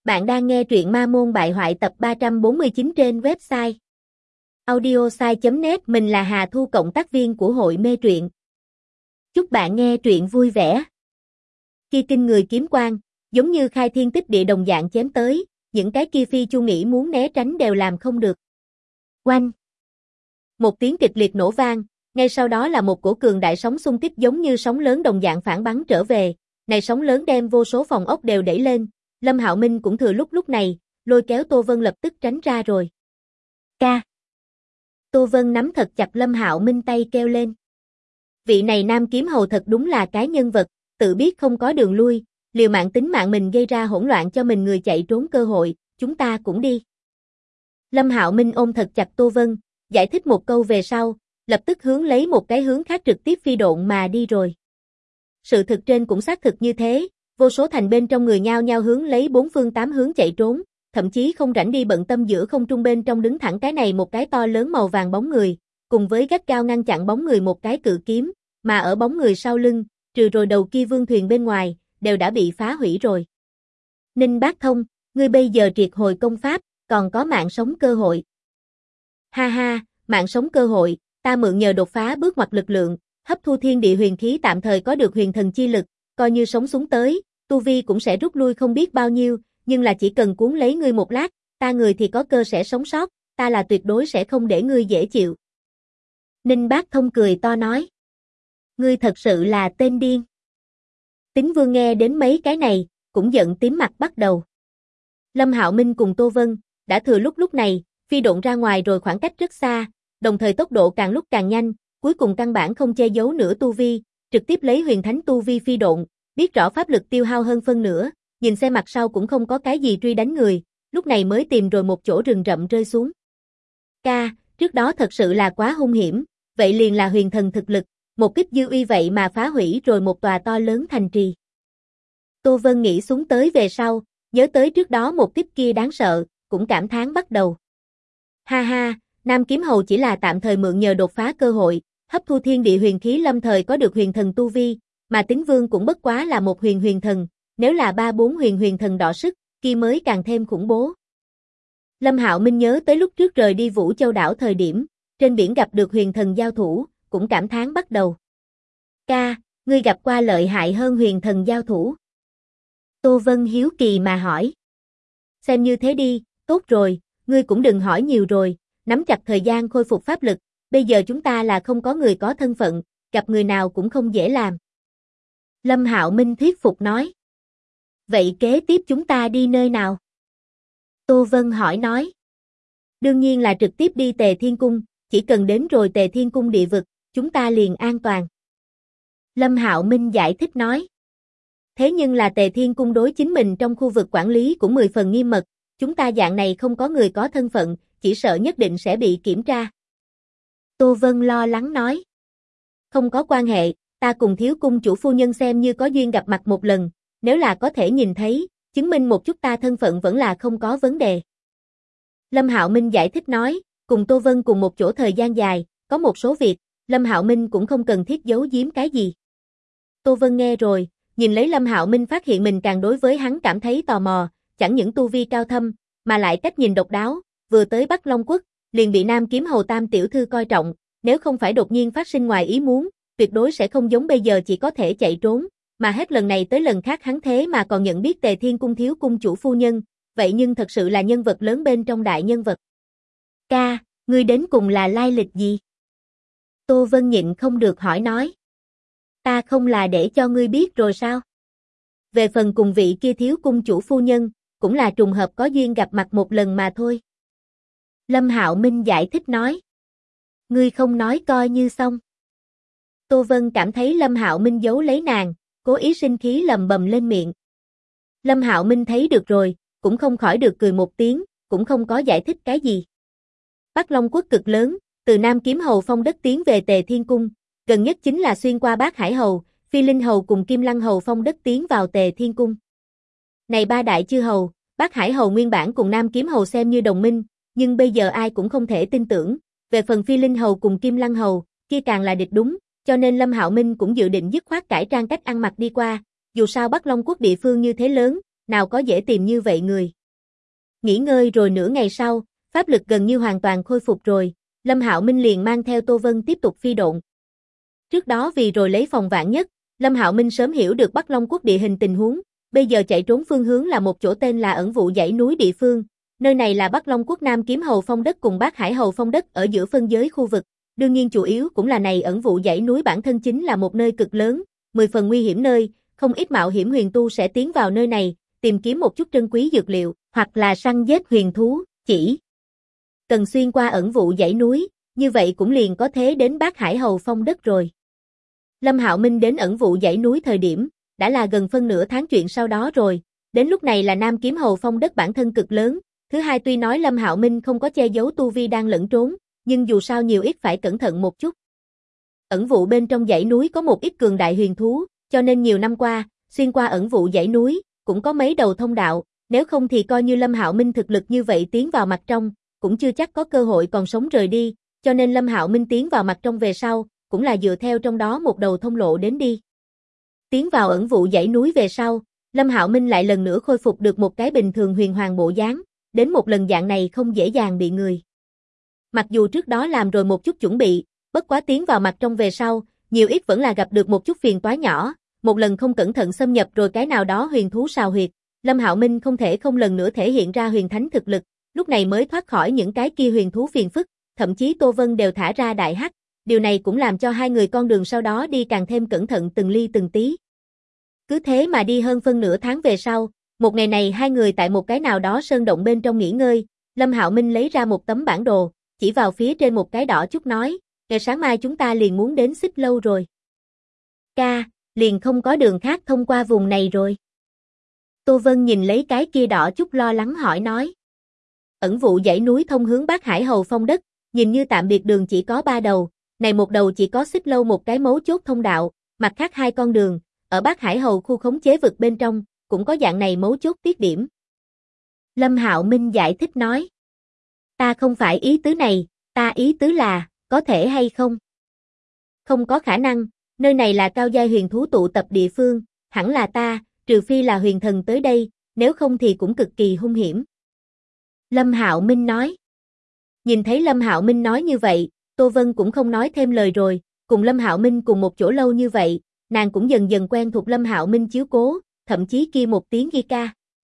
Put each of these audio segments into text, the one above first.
Bạn đang nghe truyện Ma Môn Bại Hoại tập 349 trên website audiosai.net. Mình là Hà Thu, cộng tác viên của hội mê truyện. Chúc bạn nghe truyện vui vẻ. Khi kinh người kiếm quang, giống như khai thiên tích địa đồng dạng chém tới, những cái kia phi chu nghĩ muốn né tránh đều làm không được. Oanh! Một tiếng kịch liệt nổ vang, ngay sau đó là một cổ cường đại sóng xung kích giống như sóng lớn đồng dạng phản bắn trở về. Này sóng lớn đem vô số phòng ốc đều đẩy lên. Lâm Hạo Minh cũng thừa lúc này, lôi kéo Tô Vân lập tức tránh ra rồi. Ca! Tô Vân nắm thật chặt Lâm Hạo Minh tay kêu lên. Vị này nam kiếm hầu thật đúng là cái nhân vật, tự biết không có đường lui, liều mạng tính mạng mình gây ra hỗn loạn cho mình người chạy trốn cơ hội, chúng ta cũng đi. Lâm Hạo Minh ôm thật chặt Tô Vân, giải thích một câu về sau, lập tức hướng lấy một cái hướng khác trực tiếp phi độn mà đi rồi. Sự thực trên cũng xác thực như thế. Vô số thành bên trong người nhao nhao hướng lấy bốn phương tám hướng chạy trốn, thậm chí không rảnh đi bận tâm giữa không trung bên trong đứng thẳng cái này một cái to lớn màu vàng bóng người, cùng với gắt gao ngăn chặn bóng người một cái cự kiếm, mà ở bóng người sau lưng, trừ rồi đầu kia vương thuyền bên ngoài, đều đã bị phá hủy rồi. Ninh Bác Thông, ngươi bây giờ triệt hồi công pháp, còn có mạng sống cơ hội. Ha ha, mạng sống cơ hội, ta mượn nhờ đột phá bước ngoặt lực lượng, hấp thu thiên địa huyền khí tạm thời có được huyền thần chi lực, coi như sống xuống tới, tu vi cũng sẽ rút lui không biết bao nhiêu, nhưng là chỉ cần cuốn lấy ngươi một lát, ta người thì có cơ sẽ sống sót, ta là tuyệt đối sẽ không để ngươi dễ chịu. Ninh Bác Thông cười to nói. Ngươi thật sự là tên điên. Tín Vương nghe đến mấy cái này, cũng giận tím mặt bắt đầu. Lâm Hạo Minh cùng Tô Vân, đã thừa lúc này, phi độn ra ngoài rồi khoảng cách rất xa, đồng thời tốc độ càng lúc càng nhanh, cuối cùng căn bản không che giấu nữa tu vi, trực tiếp lấy huyền thánh tu vi phi độn, biết rõ pháp lực tiêu hao hơn phân nửa, nhìn xe mặt sau cũng không có cái gì truy đánh người, lúc này mới tìm rồi một chỗ rừng rậm rơi xuống. Ca, trước đó thật sự là quá hung hiểm, vậy liền là huyền thần thực lực, một kích dư uy vậy mà phá hủy rồi một tòa to lớn thành trì. Tô Vân nghĩ xuống tới về sau, nhớ tới trước đó một kích kia đáng sợ, cũng cảm thán bắt đầu. Ha ha, Nam Kiếm Hầu chỉ là tạm thời mượn nhờ đột phá cơ hội, hấp thu thiên địa huyền khí lâm thời có được huyền thần tu vi, mà Tín Vương cũng bất quá là một huyền thần, nếu là 3-4 huyền thần đọ sức, kia mới càng thêm khủng bố. Lâm Hạo Minh nhớ tới lúc trước rời đi Vũ Châu đảo thời điểm, trên biển gặp được huyền thần giao thủ, cũng cảm thán bắt đầu. Ca, ngươi gặp qua lợi hại hơn huyền thần giao thủ. Tô Vân hiếu kỳ mà hỏi. Xem như thế đi, tốt rồi, ngươi cũng đừng hỏi nhiều rồi, nắm chặt thời gian khôi phục pháp lực, bây giờ chúng ta là không có người có thân phận, gặp người nào cũng không dễ làm. Lâm Hạo Minh thuyết phục nói. Vậy kế tiếp chúng ta đi nơi nào? Tô Vân hỏi nói. Đương nhiên là trực tiếp đi Tề Thiên Cung, chỉ cần đến rồi Tề Thiên Cung địa vực, chúng ta liền an toàn. Lâm Hạo Minh giải thích nói. Thế nhưng là Tề Thiên Cung đối chính mình trong khu vực quản lý cũng 10 phần nghiêm mật, chúng ta dạng này không có người có thân phận, chỉ sợ nhất định sẽ bị kiểm tra. Tô Vân lo lắng nói. Không có quan hệ, ta cùng Thiếu Cung chủ phu nhân xem như có duyên gặp mặt một lần, nếu là có thể nhìn thấy, chứng minh một chút ta thân phận vẫn là không có vấn đề. Lâm Hạo Minh giải thích nói, cùng Tô Vân cùng một chỗ thời gian dài, có một số việc, Lâm Hạo Minh cũng không cần thiết giấu giếm cái gì. Tô Vân nghe rồi, nhìn lấy Lâm Hạo Minh phát hiện mình càng đối với hắn cảm thấy tò mò, chẳng những tu vi cao thâm, mà lại cách nhìn độc đáo, vừa tới Bắc Long Quốc, liền bị Nam Kiếm Hầu Tam tiểu thư coi trọng, nếu không phải đột nhiên phát sinh ngoài ý muốn, tuyệt đối sẽ không giống bây giờ chỉ có thể chạy trốn, mà hết lần này tới lần khác hắn thế mà còn nhận biết Tề Thiên Cung thiếu cung chủ phu nhân, vậy nhưng thật sự là nhân vật lớn bên trong đại nhân vật. Ca, ngươi đến cùng là lai lịch gì? Tô Vân nhịn không được hỏi nói. Ta không là để cho ngươi biết rồi sao? Về phần cùng vị kia thiếu cung chủ phu nhân, cũng là trùng hợp có duyên gặp mặt một lần mà thôi. Lâm Hạo Minh giải thích nói. Ngươi không nói coi như xong. Tô Vân cảm thấy Lâm Hạo Minh giấu lấy nàng, cố ý sinh khí lầm bầm lên miệng. Lâm Hạo Minh thấy được rồi, cũng không khỏi được cười một tiếng, cũng không có giải thích cái gì. Bắc Long Quốc cực lớn, từ Nam Kiếm Hầu Phong đất tiến về Tề Thiên Cung, gần nhất chính là xuyên qua Bác Hải Hầu, Phi Linh Hầu cùng Kim Lăng Hầu Phong đất tiến vào Tề Thiên Cung. Này ba đại chư hầu, Bác Hải Hầu nguyên bản cùng Nam Kiếm Hầu xem như đồng minh, nhưng bây giờ ai cũng không thể tin tưởng, về phần Phi Linh Hầu cùng Kim Lăng Hầu, kia càng là địch đúng, cho nên Lâm Hạo Minh cũng dự định dứt khoát cải trang cách ăn mặc đi qua, dù sao Bắc Long Quốc địa phương như thế lớn, nào có dễ tìm như vậy người. Nghỉ ngơi rồi nửa ngày sau, pháp lực gần như hoàn toàn khôi phục rồi, Lâm Hạo Minh liền mang theo Tô Vân tiếp tục phi độn. Trước đó vì rồi lấy phòng vạn nhất, Lâm Hạo Minh sớm hiểu được Bắc Long Quốc địa hình tình huống, bây giờ chạy trốn phương hướng là một chỗ tên là Ẩn Vụ dãy núi địa phương, nơi này là Bắc Long Quốc Nam Kiếm Hầu Phong đất cùng Bát Hải Hầu Phong đất ở giữa phân giới khu vực, đương nhiên chủ yếu cũng là này Ẩn Vụ dãy núi bản thân chính là một nơi cực lớn, 10 phần nguy hiểm nơi, không ít mạo hiểm huyền tu sẽ tiến vào nơi này, tìm kiếm một chút trân quý dược liệu, hoặc là săn giết huyền thú, chỉ cần xuyên qua Ẩn Vụ dãy núi, như vậy cũng liền có thế đến Bát Hải Hầu Phong đất rồi. Lâm Hạo Minh đến Ẩn Vụ dãy núi thời điểm, đã là gần phân nửa tháng chuyện sau đó rồi, đến lúc này là Nam Kiếm Hầu Phong đất bản thân cực lớn, thứ hai tuy nói Lâm Hạo Minh không có che giấu tu vi đang lẫn trốn, nhưng dù sao nhiều ít phải cẩn thận một chút. Ẩn Vụ bên trong dãy núi có một ít cường đại huyền thú, cho nên nhiều năm qua, xuyên qua Ẩn Vụ dãy núi, cũng có mấy đầu thông đạo, nếu không thì coi như Lâm Hạo Minh thực lực như vậy tiến vào mặt trong, cũng chưa chắc có cơ hội còn sống rời đi, cho nên Lâm Hạo Minh tiến vào mặt trong về sau, cũng là dựa theo trong đó một đầu thông lộ đến đi. Tiến vào Ẩn Vụ dãy núi về sau, Lâm Hạo Minh lại lần nữa khôi phục được một cái bình thường huyền hoàng bộ dáng, đến một lần dạng này không dễ dàng bị người. Mặc dù trước đó làm rồi một chút chuẩn bị, bất quá tiến vào mặt trong về sau, nhiều ít vẫn là gặp được một chút phiền toái nhỏ, một lần không cẩn thận xâm nhập rồi cái nào đó huyền thú sào huyệt, Lâm Hạo Minh không thể không lần nữa thể hiện ra huyền thánh thực lực, lúc này mới thoát khỏi những cái kia huyền thú phiền phức, thậm chí Tô Vân đều thả ra đại hắc, điều này cũng làm cho hai người con đường sau đó đi càng thêm cẩn thận từng ly từng tí. Cứ thế mà đi hơn phân nửa tháng về sau, một ngày này hai người tại một cái nào đó sơn động bên trong nghỉ ngơi, Lâm Hạo Minh lấy ra một tấm bản đồ, chỉ vào phía trên một cái đỏ chút nói, ngày sáng mai chúng ta liền muốn đến Xích Lâu rồi. Ca, liền không có đường khác thông qua vùng này rồi. Tô Vân nhìn lấy cái kia đỏ chút lo lắng hỏi nói. Ẩn Vụ dãy núi thông hướng Bát Hải Hầu Phong đất, nhìn như tạm biệt đường chỉ có 3 đầu, này một đầu chỉ có Xích Lâu một cái mấu chốt thông đạo, mặt khác 2 con đường, ở Bát Hải Hầu khu khống chế vực bên trong, cũng có dạng này mấu chốt tiết điểm. Lâm Hạo Minh giải thích nói. Ta không phải ý tứ này, ta ý tứ là, có thể hay không? Không có khả năng, nơi này là cao giai huyền thú tụ tập địa phương, hẳn là ta, trừ phi là huyền thần tới đây, nếu không thì cũng cực kỳ hung hiểm. Lâm Hạo Minh nói. Nhìn thấy Lâm Hạo Minh nói như vậy, Tô Vân cũng không nói thêm lời rồi, cùng Lâm Hạo Minh cùng một chỗ lâu như vậy, nàng cũng dần dần quen thuộc Lâm Hạo Minh chiếu cố, thậm chí kia một tiếng ghi ca.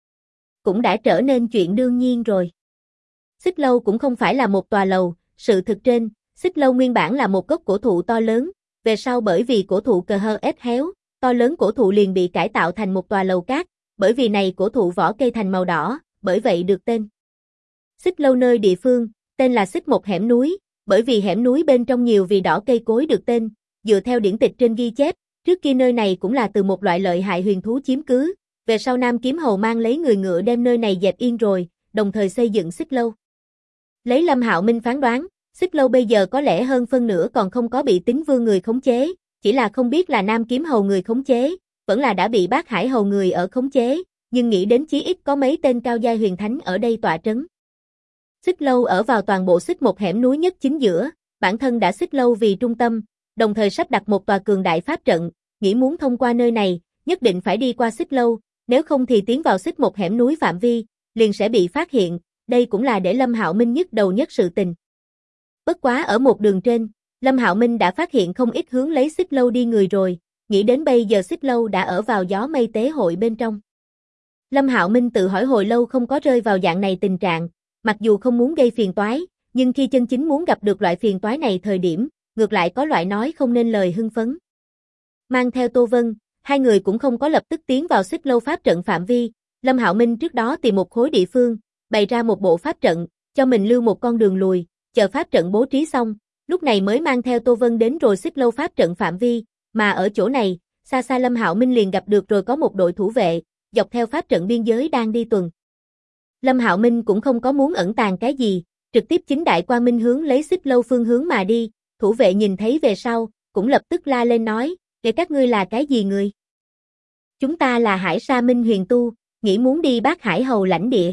Cũng đã trở nên chuyện đương nhiên rồi. Xích Lâu cũng không phải là một tòa lầu, sự thực trên, Xích Lâu nguyên bản là một gốc cổ thụ to lớn, về sau bởi vì cổ thụ cờ hơ ép héo, to lớn cổ thụ liền bị cải tạo thành một tòa lầu cát, bởi vì này cổ thụ vỏ cây thành màu đỏ, bởi vậy được tên. Xích Lâu nơi địa phương, tên là Xích một hẻm núi, bởi vì hẻm núi bên trong nhiều vì đỏ cây cối được tên, dựa theo điển tịch trên ghi chép, trước kia nơi này cũng là từ một loại lợi hại huyền thú chiếm cứ, về sau Nam Kiếm Hầu mang lấy người ngựa đem nơi này dẹp yên rồi, đồng thời xây dựng Xích Lâu. Lấy Lâm Hạo Minh phán đoán, Xích Lâu bây giờ có lẽ hơn phân nửa còn không có bị Tín Vương người khống chế, chỉ là không biết là Nam Kiếm Hầu người khống chế, vẫn là đã bị Bát Hải Hầu người ở khống chế, nhưng nghĩ đến chí ít có mấy tên cao giai huyền thánh ở đây tọa trấn. Xích Lâu ở vào toàn bộ Xích một hẻm núi nhất chính giữa, bản thân đã Xích Lâu vì trung tâm, đồng thời sắp đặt một tòa cường đại pháp trận, nghĩ muốn thông qua nơi này, nhất định phải đi qua Xích Lâu, nếu không thì tiến vào Xích một hẻm núi phạm vi, liền sẽ bị phát hiện, đây cũng là để Lâm Hạo Minh nhức đầu nhất sự tình. Bất quá ở một đường trên, Lâm Hạo Minh đã phát hiện không ít hướng lấy Xích Lâu đi người rồi, nghĩ đến bây giờ Xích Lâu đã ở vào gió mây tế hội bên trong. Lâm Hạo Minh tự hỏi hồi lâu không có rơi vào dạng này tình trạng, mặc dù không muốn gây phiền toái, nhưng khi chân chính muốn gặp được loại phiền toái này thời điểm, ngược lại có loại nói không nên lời hưng phấn. Mang theo Tô Vân, hai người cũng không có lập tức tiến vào Xích Lâu pháp trận phạm vi, Lâm Hạo Minh trước đó tìm một khối địa phương, bày ra một bộ pháp trận, cho mình lưu một con đường lùi, chờ pháp trận bố trí xong, lúc này mới mang theo Tô Vân đến rồi Xích Lâu pháp trận phạm vi, mà ở chỗ này, xa xa Lâm Hạo Minh liền gặp được rồi có một đội thủ vệ, dọc theo pháp trận biên giới đang đi tuần. Lâm Hạo Minh cũng không có muốn ẩn tàng cái gì, trực tiếp chính đại quang minh hướng lấy Xích Lâu phương hướng mà đi, thủ vệ nhìn thấy về sau, cũng lập tức la lên nói, để các ngươi là cái gì người? Chúng ta là Hải Sa Minh huyền tu, nghĩ muốn đi Bát Hải Hầu lãnh địa.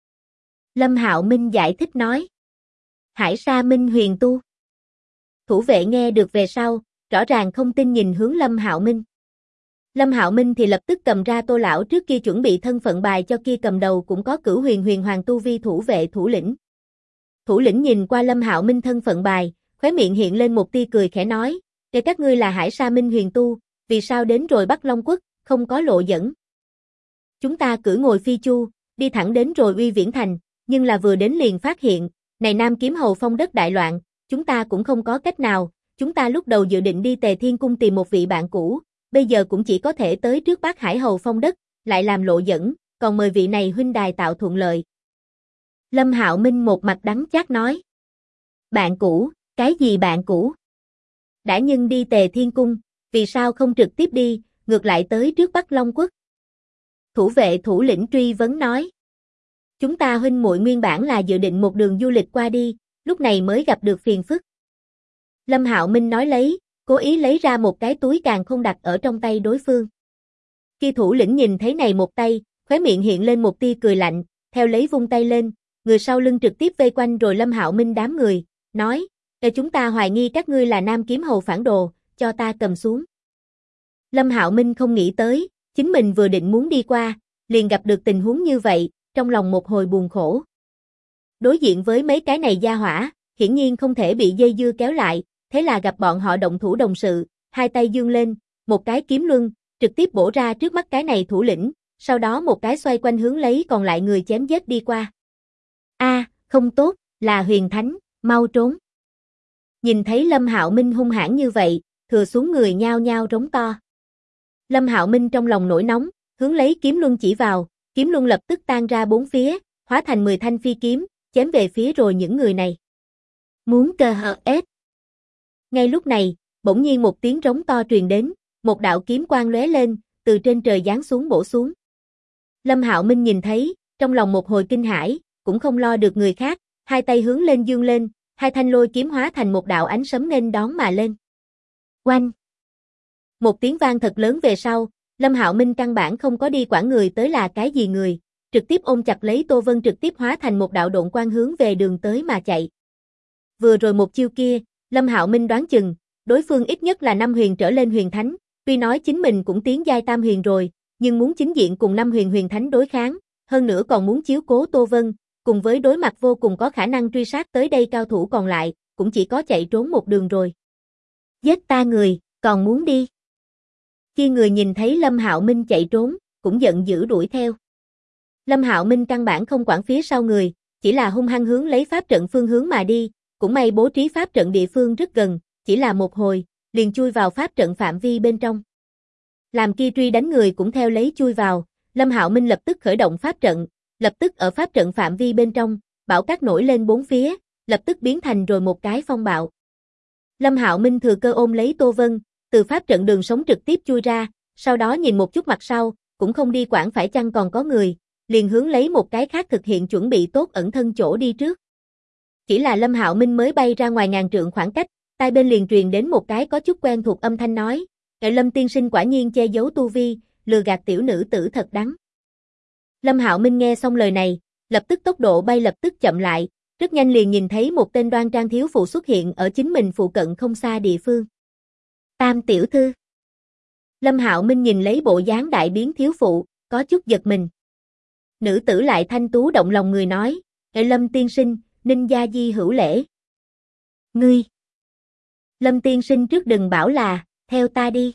Lâm Hạo Minh giải thích nói. Hải Sa Minh huyền tu. Thủ vệ nghe được về sau, rõ ràng không tin nhìn hướng Lâm Hạo Minh. Lâm Hạo Minh thì lập tức cầm ra Tô lão trước kia chuẩn bị thân phận bài cho kia cầm đầu cũng có Cửu Huyền Huyền Hoàng tu vi thủ vệ thủ lĩnh. Thủ lĩnh nhìn qua Lâm Hạo Minh thân phận bài, khóe miệng hiện lên một tia cười khẽ nói, "Kể các ngươi là Hải Sa Minh Huyền tu, vì sao đến rồi Bắc Long Quốc, không có lộ dẫn?" "Chúng ta cưỡi ngồi phi chu, đi thẳng đến rồi Uy Viễn Thành, nhưng là vừa đến liền phát hiện, này Nam Kiếm Hầu phong đất đại loạn, chúng ta cũng không có cách nào, chúng ta lúc đầu dự định đi Tề Thiên Cung tìm một vị bạn cũ, bây giờ cũng chỉ có thể tới trước Bác Hải Hầu phong đất, lại làm lộ dẫn, còn mời vị này huynh đài tạo thuận lợi." Lâm Hạo Minh một mặt đắng chát nói. "Bạn cũ, cái gì bạn cũ? Đã nhưng đi Tề Thiên Cung, vì sao không trực tiếp đi, ngược lại tới trước Bắc Long Quốc?" Thủ vệ thủ lĩnh truy vấn nói. "Chúng ta huynh muội nguyên bản là dự định một đường du lịch qua đi, lúc này mới gặp được phiền phức." Lâm Hạo Minh nói lấy, cố ý lấy ra một cái túi càng không đặt ở trong tay đối phương. Khi thủ lĩnh nhìn thấy này một tay, khóe miệng hiện lên một tia cười lạnh, theo lấy vung tay lên, người sau lưng trực tiếp vây quanh rồi Lâm Hạo Minh đám người, nói, chúng ta hoài nghi các ngươi là Nam Kiếm Hầu phản đồ, cho ta cầm xuống." Lâm Hạo Minh không nghĩ tới, chính mình vừa định muốn đi qua, liền gặp được tình huống như vậy, trong lòng một hồi buồn khổ. Đối diện với mấy cái này gia hỏa, hiển nhiên không thể bị dây dưa kéo lại, thế là gặp bọn họ động thủ đồng sự, hai tay giương lên, một cái kiếm luân, trực tiếp bổ ra trước mắt cái này thủ lĩnh, sau đó một cái xoay quanh hướng lấy còn lại người chém giết đi qua. Không tốt, là Huyền Thánh, mau trốn. Nhìn thấy Lâm Hạo Minh hung hãn như vậy, thừa xuống người nhao nhao rống to. Lâm Hạo Minh trong lòng nổi nóng, hướng lấy kiếm luân chỉ vào, kiếm luân lập tức tan ra bốn phía, hóa thành 10 thanh phi kiếm, chém về phía rồi những người này. Muốn cơ hở ết. Ngay lúc này, bỗng nhiên một tiếng rống to truyền đến, một đạo kiếm quang lóe lên, từ trên trời giáng xuống bổ xuống. Lâm Hạo Minh nhìn thấy, trong lòng một hồi kinh hãi, cũng không lo được người khác, hai tay hướng lên dương lên, hai thanh lôi kiếm hóa thành một đạo ánh sấm nên đón mà lên. Oanh! Một tiếng vang thật lớn về sau, Lâm Hạo Minh căn bản không có đi quản người tới là cái gì người, trực tiếp ôm chặt lấy Tô Vân trực tiếp hóa thành một đạo độn quang hướng về đường tới mà chạy. Vừa rồi một chiêu kia, Lâm Hạo Minh đoán chừng, đối phương ít nhất là 5 huyền trở lên huyền thánh, tuy nói chính mình cũng tiến giai tam huyền rồi, nhưng muốn chính diện cùng 5 huyền huyền thánh đối kháng, hơn nữa còn muốn chiếu cố Tô Vân, cùng với đối mặt vô cùng có khả năng truy sát tới đây cao thủ còn lại, cũng chỉ có chạy trốn một đường rồi. Giết ta người, còn muốn đi. Khi người nhìn thấy Lâm Hạo Minh chạy trốn, cũng giận dữ đuổi theo. Lâm Hạo Minh căn bản không quản phía sau người, chỉ là hung hăng hướng lấy pháp trận phương hướng mà đi, cũng may bố trí pháp trận địa phương rất gần, chỉ là một hồi, liền chui vào pháp trận phạm vi bên trong. Làm kia truy đánh người cũng theo lấy chui vào, Lâm Hạo Minh lập tức khởi động pháp trận, lập tức ở pháp trận phạm vi bên trong, bão cát nổi lên bốn phía, lập tức biến thành rồi một cái phong bạo. Lâm Hạo Minh thừa cơ ôm lấy Tô Vân, từ pháp trận đường sống trực tiếp chui ra, sau đó nhìn một chút mặt sau, cũng không đi quản phải chăng còn có người, liền hướng lấy một cái khác thực hiện chuẩn bị tốt ẩn thân chỗ đi trước. Chỉ là Lâm Hạo Minh mới bay ra ngoài ngàn trượng khoảng cách, tai bên liền truyền đến một cái có chút quen thuộc âm thanh nói, Lâm tiên sinh quả nhiên che giấu tu vi, lừa gạt tiểu nữ tử thật đắng. Lâm Hạo Minh nghe xong lời này, lập tức tốc độ bay lập tức chậm lại, rất nhanh liền nhìn thấy một tên đoan trang thiếu phụ xuất hiện ở chính mình phụ cận không xa địa phương. Tam tiểu thư. Lâm Hạo Minh nhìn lấy bộ dáng đại biến thiếu phụ, có chút giật mình. Nữ tử lại thanh tú động lòng người nói, Lâm tiên sinh, Ninh Gia Di hữu lễ. Ngươi. Lâm tiên sinh trước đừng bảo là, theo ta đi.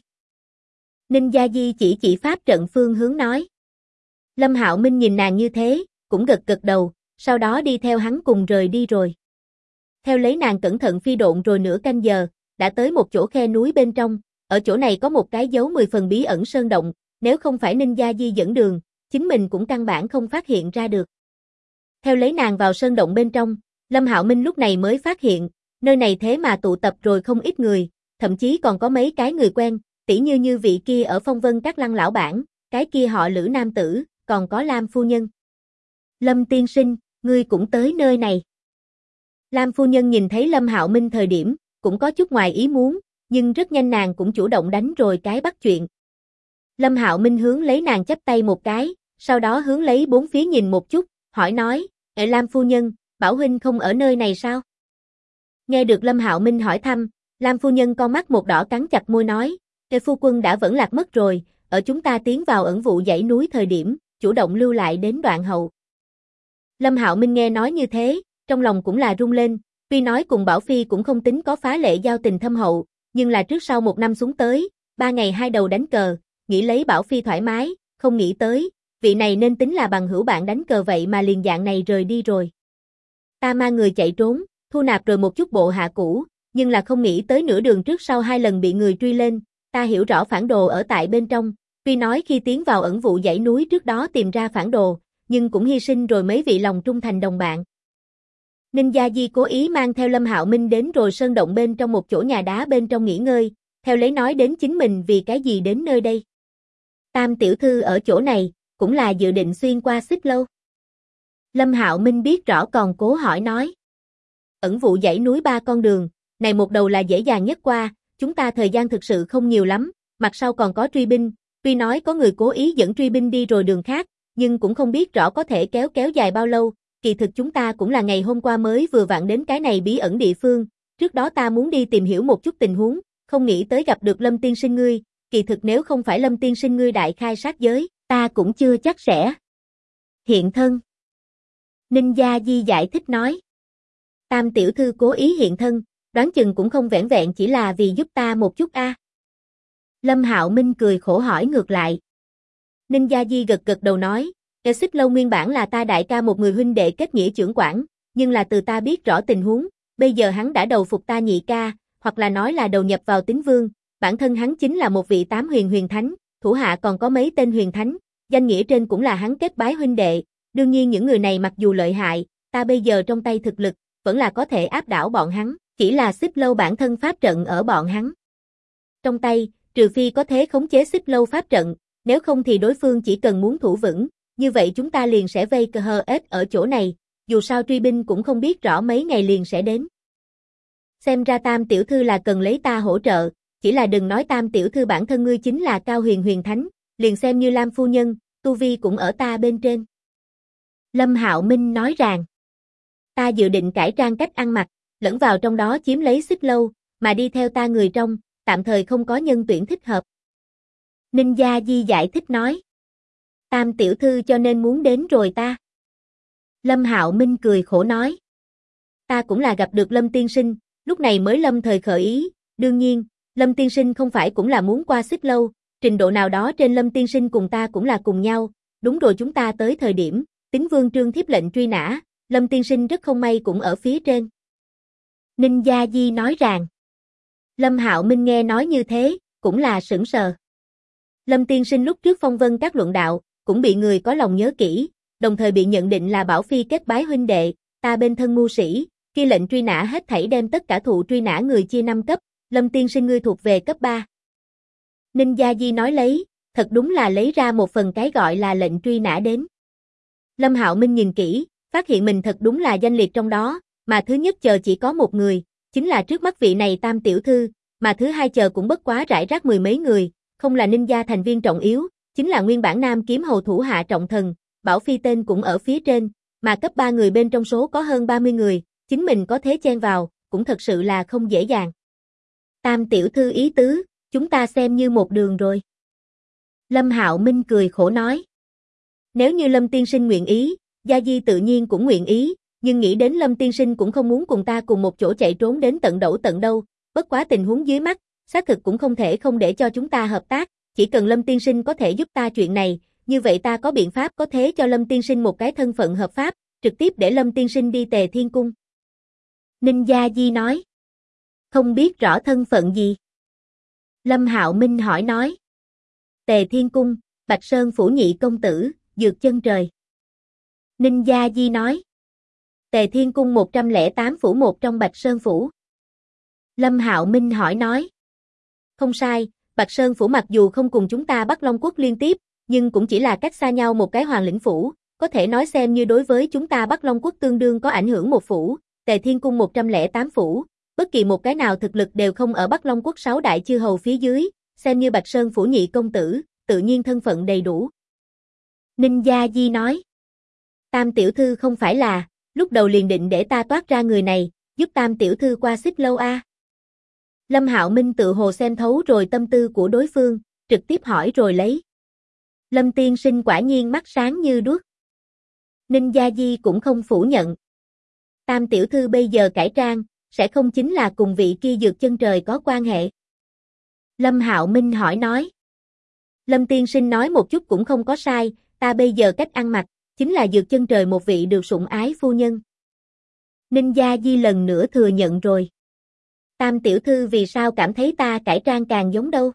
Ninh Gia Di chỉ pháp trận phương hướng nói. Lâm Hạo Minh nhìn nàng như thế, cũng gật gật đầu, sau đó đi theo hắn cùng rời đi rồi. Theo lấy nàng cẩn thận phi độn rồi nửa canh giờ, đã tới một chỗ khe núi bên trong, ở chỗ này có một cái dấu 10 phần bí ẩn sơn động, nếu không phải Ninh Gia Di dẫn đường, chính mình cũng căn bản không phát hiện ra được. Theo lấy nàng vào sơn động bên trong, Lâm Hạo Minh lúc này mới phát hiện, nơi này thế mà tụ tập rồi không ít người, thậm chí còn có mấy cái người quen, tỉ như vị kia ở Phong Vân Các Lăng lão bản, cái kia họ Lữ nam tử, còn có Lam phu nhân. Lâm tiên sinh, ngươi cũng tới nơi này. Lam phu nhân nhìn thấy Lâm Hạo Minh thời điểm, cũng có chút ngoài ý muốn, nhưng rất nhanh nàng cũng chủ động đánh rồi cái bắt chuyện. Lâm Hạo Minh hướng lấy nàng chắp tay một cái, sau đó hướng lấy bốn phía nhìn một chút, hỏi nói, Lam phu nhân, Bảo huynh không ở nơi này sao? Nghe được Lâm Hạo Minh hỏi thăm, Lam phu nhân con mắt một đỏ cắn chặt môi nói, phu quân đã vẫn lạc mất rồi, ở chúng ta tiến vào ẩn vụ dãy núi thời điểm, chủ động lưu lại đến đoạn hậu. Lâm Hạo Minh nghe nói như thế, trong lòng cũng là rung lên, tuy nói cùng Bảo Phi cũng không tính có phá lệ giao tình thâm hậu, nhưng là trước sau 1 năm xuống tới, 3 ngày 2 đầu đánh cờ, nghĩ lấy Bảo Phi thoải mái, không nghĩ tới, vị này nên tính là bằng hữu bạn đánh cờ vậy mà liền dạng này rời đi rồi. Ta mang người chạy trốn, thu nạp rồi một chút bộ hạ cũ, nhưng là không nghĩ tới nửa đường trước sau 2 lần bị người truy lên, ta hiểu rõ phản đồ ở tại bên trong, tuy nói khi tiến vào ẩn vụ dãy núi trước đó tìm ra phản đồ, nhưng cũng hy sinh rồi mấy vị lòng trung thành đồng bạn. Ninh Gia Di cố ý mang theo Lâm Hạo Minh đến rồi sơn động bên trong một chỗ nhà đá bên trong nghỉ ngơi, theo lấy nói đến chính mình vì cái gì đến nơi đây. Tam tiểu thư ở chỗ này, cũng là dự định xuyên qua Xích Lâu. Lâm Hạo Minh biết rõ còn cố hỏi nói. Ẩn vụ dãy núi 3 con đường, này một đầu là dễ dàng nhất qua, chúng ta thời gian thực sự không nhiều lắm, mặt sau còn có truy binh, tuy nói có người cố ý dẫn truy binh đi rồi đường khác, nhưng cũng không biết rõ có thể kéo dài bao lâu, kỳ thực chúng ta cũng là ngày hôm qua mới vừa vặn đến cái này bí ẩn địa phương, trước đó ta muốn đi tìm hiểu một chút tình huống, không nghĩ tới gặp được Lâm tiên sinh ngươi, kỳ thực nếu không phải Lâm tiên sinh ngươi đại khai sát giới, ta cũng chưa chắc sẽ hiện thân. Ninh Gia Di giải thích nói. Tam tiểu thư cố ý hiện thân, đoán chừng cũng không vẻn vẹn chỉ là vì giúp ta một chút a. Lâm Hạo Minh cười khổ hỏi ngược lại. Ninh Gia Di gật đầu nói, Kẻ Xích Lâu nguyên bản là ta đại ca một người huynh đệ kết nghĩa trưởng quản, nhưng là từ ta biết rõ tình huống, bây giờ hắn đã đầu phục ta nhị ca, hoặc là nói là đầu nhập vào Tín Vương, bản thân hắn chính là một vị 8 huyền thánh, thủ hạ còn có mấy tên huyền thánh, danh nghĩa trên cũng là hắn kết bái huynh đệ, đương nhiên những người này mặc dù lợi hại, ta bây giờ trong tay thực lực, vẫn là có thể áp đảo bọn hắn, chỉ là Xích Lâu bản thân pháp trận ở bọn hắn trong tay, trừ phi có thế khống chế Xích Lâu pháp trận, nếu không thì đối phương chỉ cần muốn thủ vững, như vậy chúng ta liền sẽ vây cờ hờ ết ở chỗ này, dù sao truy binh cũng không biết rõ mấy ngày liền sẽ đến. Xem ra Tam tiểu thư là cần lấy ta hỗ trợ, chỉ là đừng nói Tam tiểu thư bản thân ngươi chính là cao huyền thánh, liền xem như Lam phu nhân, tu vi cũng ở ta bên trên. Lâm Hạo Minh nói rằng, ta dự định cải trang cách ăn mặc, lẫn vào trong đó chiếm lấy Xích Lâu, mà đi theo ta người trong, tạm thời không có nhân tuyển thích hợp. Ninh Gia Di giải thích nói. Tam tiểu thư cho nên muốn đến rồi ta. Lâm Hạo Minh cười khổ nói. Ta cũng là gặp được Lâm tiên sinh, lúc này mới lâm thời khởi ý, đương nhiên, Lâm tiên sinh không phải cũng là muốn qua Xích Lâu, trình độ nào đó trên Lâm tiên sinh cùng ta cũng là cùng nhau, đúng rồi chúng ta tới thời điểm, Tín Vương Trương thiếp lệnh truy nã, Lâm tiên sinh rất không may cũng ở phía trên. Ninh Gia Di nói rằng. Lâm Hạo Minh nghe nói như thế, cũng là sững sờ. Lâm tiên sinh lúc trước phong vân các luận đạo, cũng bị người có lòng nhớ kỹ, đồng thời bị nhận định là Bảo Phi kết bái huynh đệ, ta bên thân mưu sĩ, khi lệnh truy nã hết thảy đem tất cả thụ truy nã người chia 5 cấp, Lâm tiên sinh ngươi thuộc về cấp 3. Ninh Gia Di nói lấy, thật đúng là lấy ra một phần cái gọi là lệnh truy nã đến. Lâm Hạo Minh nhìn kỹ, phát hiện mình thật đúng là danh liệt trong đó, mà thứ nhất chờ chỉ có một người, chính là trước mắt vị này Tam tiểu thư, mà thứ hai chờ cũng bất quá rải rác 10 mấy người, không là Ninh gia thành viên trọng yếu, chính là nguyên bản Nam kiếm hầu thủ hạ trọng thần, Bảo Phi tên cũng ở phía trên, mà cấp 3 người bên trong số có hơn 30 người, chính mình có thế chen vào, cũng thật sự là không dễ dàng. Tam tiểu thư ý tứ, chúng ta xem như một đường rồi. Lâm Hạo Minh cười khổ nói. Nếu như Lâm tiên sinh nguyện ý, Gia Di tự nhiên cũng nguyện ý, nhưng nghĩ đến Lâm tiên sinh cũng không muốn cùng ta cùng một chỗ chạy trốn đến tận đâu, bất quá tình huống dưới mắt, xác thực cũng không thể không để cho chúng ta hợp tác, chỉ cần Lâm tiên sinh có thể giúp ta chuyện này, như vậy ta có biện pháp có thế cho Lâm tiên sinh một cái thân phận hợp pháp, trực tiếp để Lâm tiên sinh đi Tề Thiên Cung. Ninh Gia Di nói. Không biết rõ thân phận gì. Lâm Hạo Minh hỏi nói. Tề Thiên Cung, Bạch Sơn phủ nhị công tử, dược chân trời. Ninh Gia Di nói. Tề Thiên Cung 108 phủ một trong Bạch Sơn phủ. Lâm Hạo Minh hỏi nói. Không sai, Bạch Sơn phủ mặc dù không cùng chúng ta Bắc Long Quốc liên tiếp, nhưng cũng chỉ là cách xa nhau một cái hoàng lĩnh phủ, có thể nói xem như đối với chúng ta Bắc Long Quốc tương đương có ảnh hưởng một phủ, Tề Thiên Cung 108 phủ, bất kỳ một cái nào thực lực đều không ở Bắc Long Quốc 6 đại chư hầu phía dưới, xem như Bạch Sơn phủ nhị công tử, tự nhiên thân phận đầy đủ. Ninh Gia Di nói. Tam tiểu thư không phải là, lúc đầu liền định để ta toát ra người này, giúp Tam tiểu thư qua Xích Lâu a. Lâm Hạo Minh tự hồ xem thấu rồi tâm tư của đối phương, trực tiếp hỏi rồi lấy. Lâm tiên sinh quả nhiên mắt sáng như đuốc. Ninh Gia Di cũng không phủ nhận. Tam tiểu thư bây giờ cải trang, sẽ không chính là cùng vị kia dược chân trời có quan hệ. Lâm Hạo Minh hỏi nói. Lâm tiên sinh nói một chút cũng không có sai, ta bây giờ cách ăn mặc, chính là dược chân trời một vị được sủng ái phu nhân. Ninh Gia Di lần nữa thừa nhận rồi. Tam tiểu thư vì sao cảm thấy ta cải trang càng giống đâu?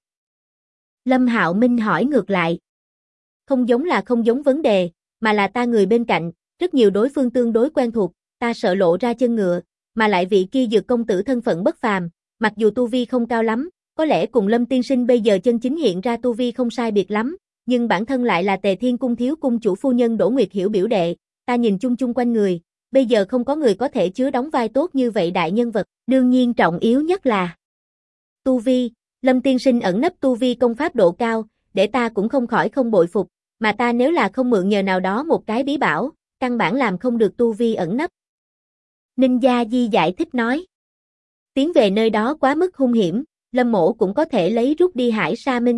Lâm Hạo Minh hỏi ngược lại. Không giống là không giống vấn đề, mà là ta người bên cạnh, rất nhiều đối phương tương đối quen thuộc, ta sợ lộ ra chân ngựa, mà lại vị kia dược công tử thân phận bất phàm, mặc dù tu vi không cao lắm, có lẽ cùng Lâm tiên sinh bây giờ chân chính hiện ra tu vi không sai biệt lắm, nhưng bản thân lại là Tề Thiên cung thiếu cung chủ phu nhân Đỗ Nguyệt Hiểu biểu đệ, ta nhìn chung chung quanh người, bây giờ không có người có thể chứa đóng vai tốt như vậy đại nhân vật, đương nhiên trọng yếu nhất là tu vi, Lâm tiên sinh ẩn nấp tu vi công pháp độ cao, để ta cũng không khỏi không bội phục, mà ta nếu là không mượn nhờ nào đó một cái bí bảo, căn bản làm không được tu vi ẩn nấp. Ninh Gia Di giải thích nói. Tiến về nơi đó quá mức hung hiểm, Lâm mỗ cũng có thể lấy rút đi Hải Sa Minh.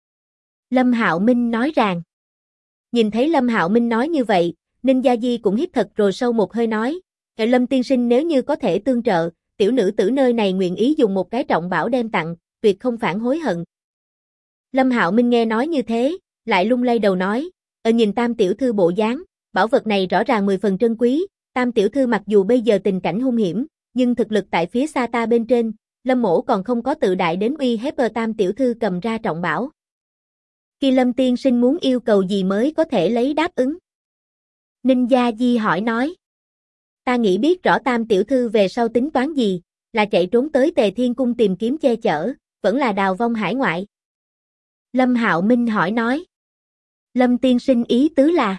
Lâm Hạo Minh nói rằng. Nhìn thấy Lâm Hạo Minh nói như vậy, Ninh Gia Di cũng hít thật rồi sâu một hơi nói, Lâm tiên sinh nếu như có thể tương trợ, tiểu nữ tử nơi này nguyện ý dùng một cái trọng bảo đem tặng, tuyệt không phản hối hận. Lâm Hạo Minh nghe nói như thế, lại lung lay đầu nói, nhìn Tam tiểu thư bộ dáng, bảo vật này rõ ràng 10 phần trân quý, Tam tiểu thư mặc dù bây giờ tình cảnh hung hiểm, nhưng thực lực tại phía xa ta bên trên, Lâm mỗ còn không có tự đại đến uy hiếp Tam tiểu thư cầm ra trọng bảo. Khi Lâm tiên sinh muốn yêu cầu gì mới có thể lấy đáp ứng? Ninh Gia Di hỏi nói. Ta nghĩ biết rõ Tam tiểu thư về sau tính toán gì, là chạy trốn tới Tề Thiên cung tìm kiếm che chở, vẫn là đào vong hải ngoại. Lâm Hạo Minh hỏi nói. Lâm tiên sinh ý tứ là?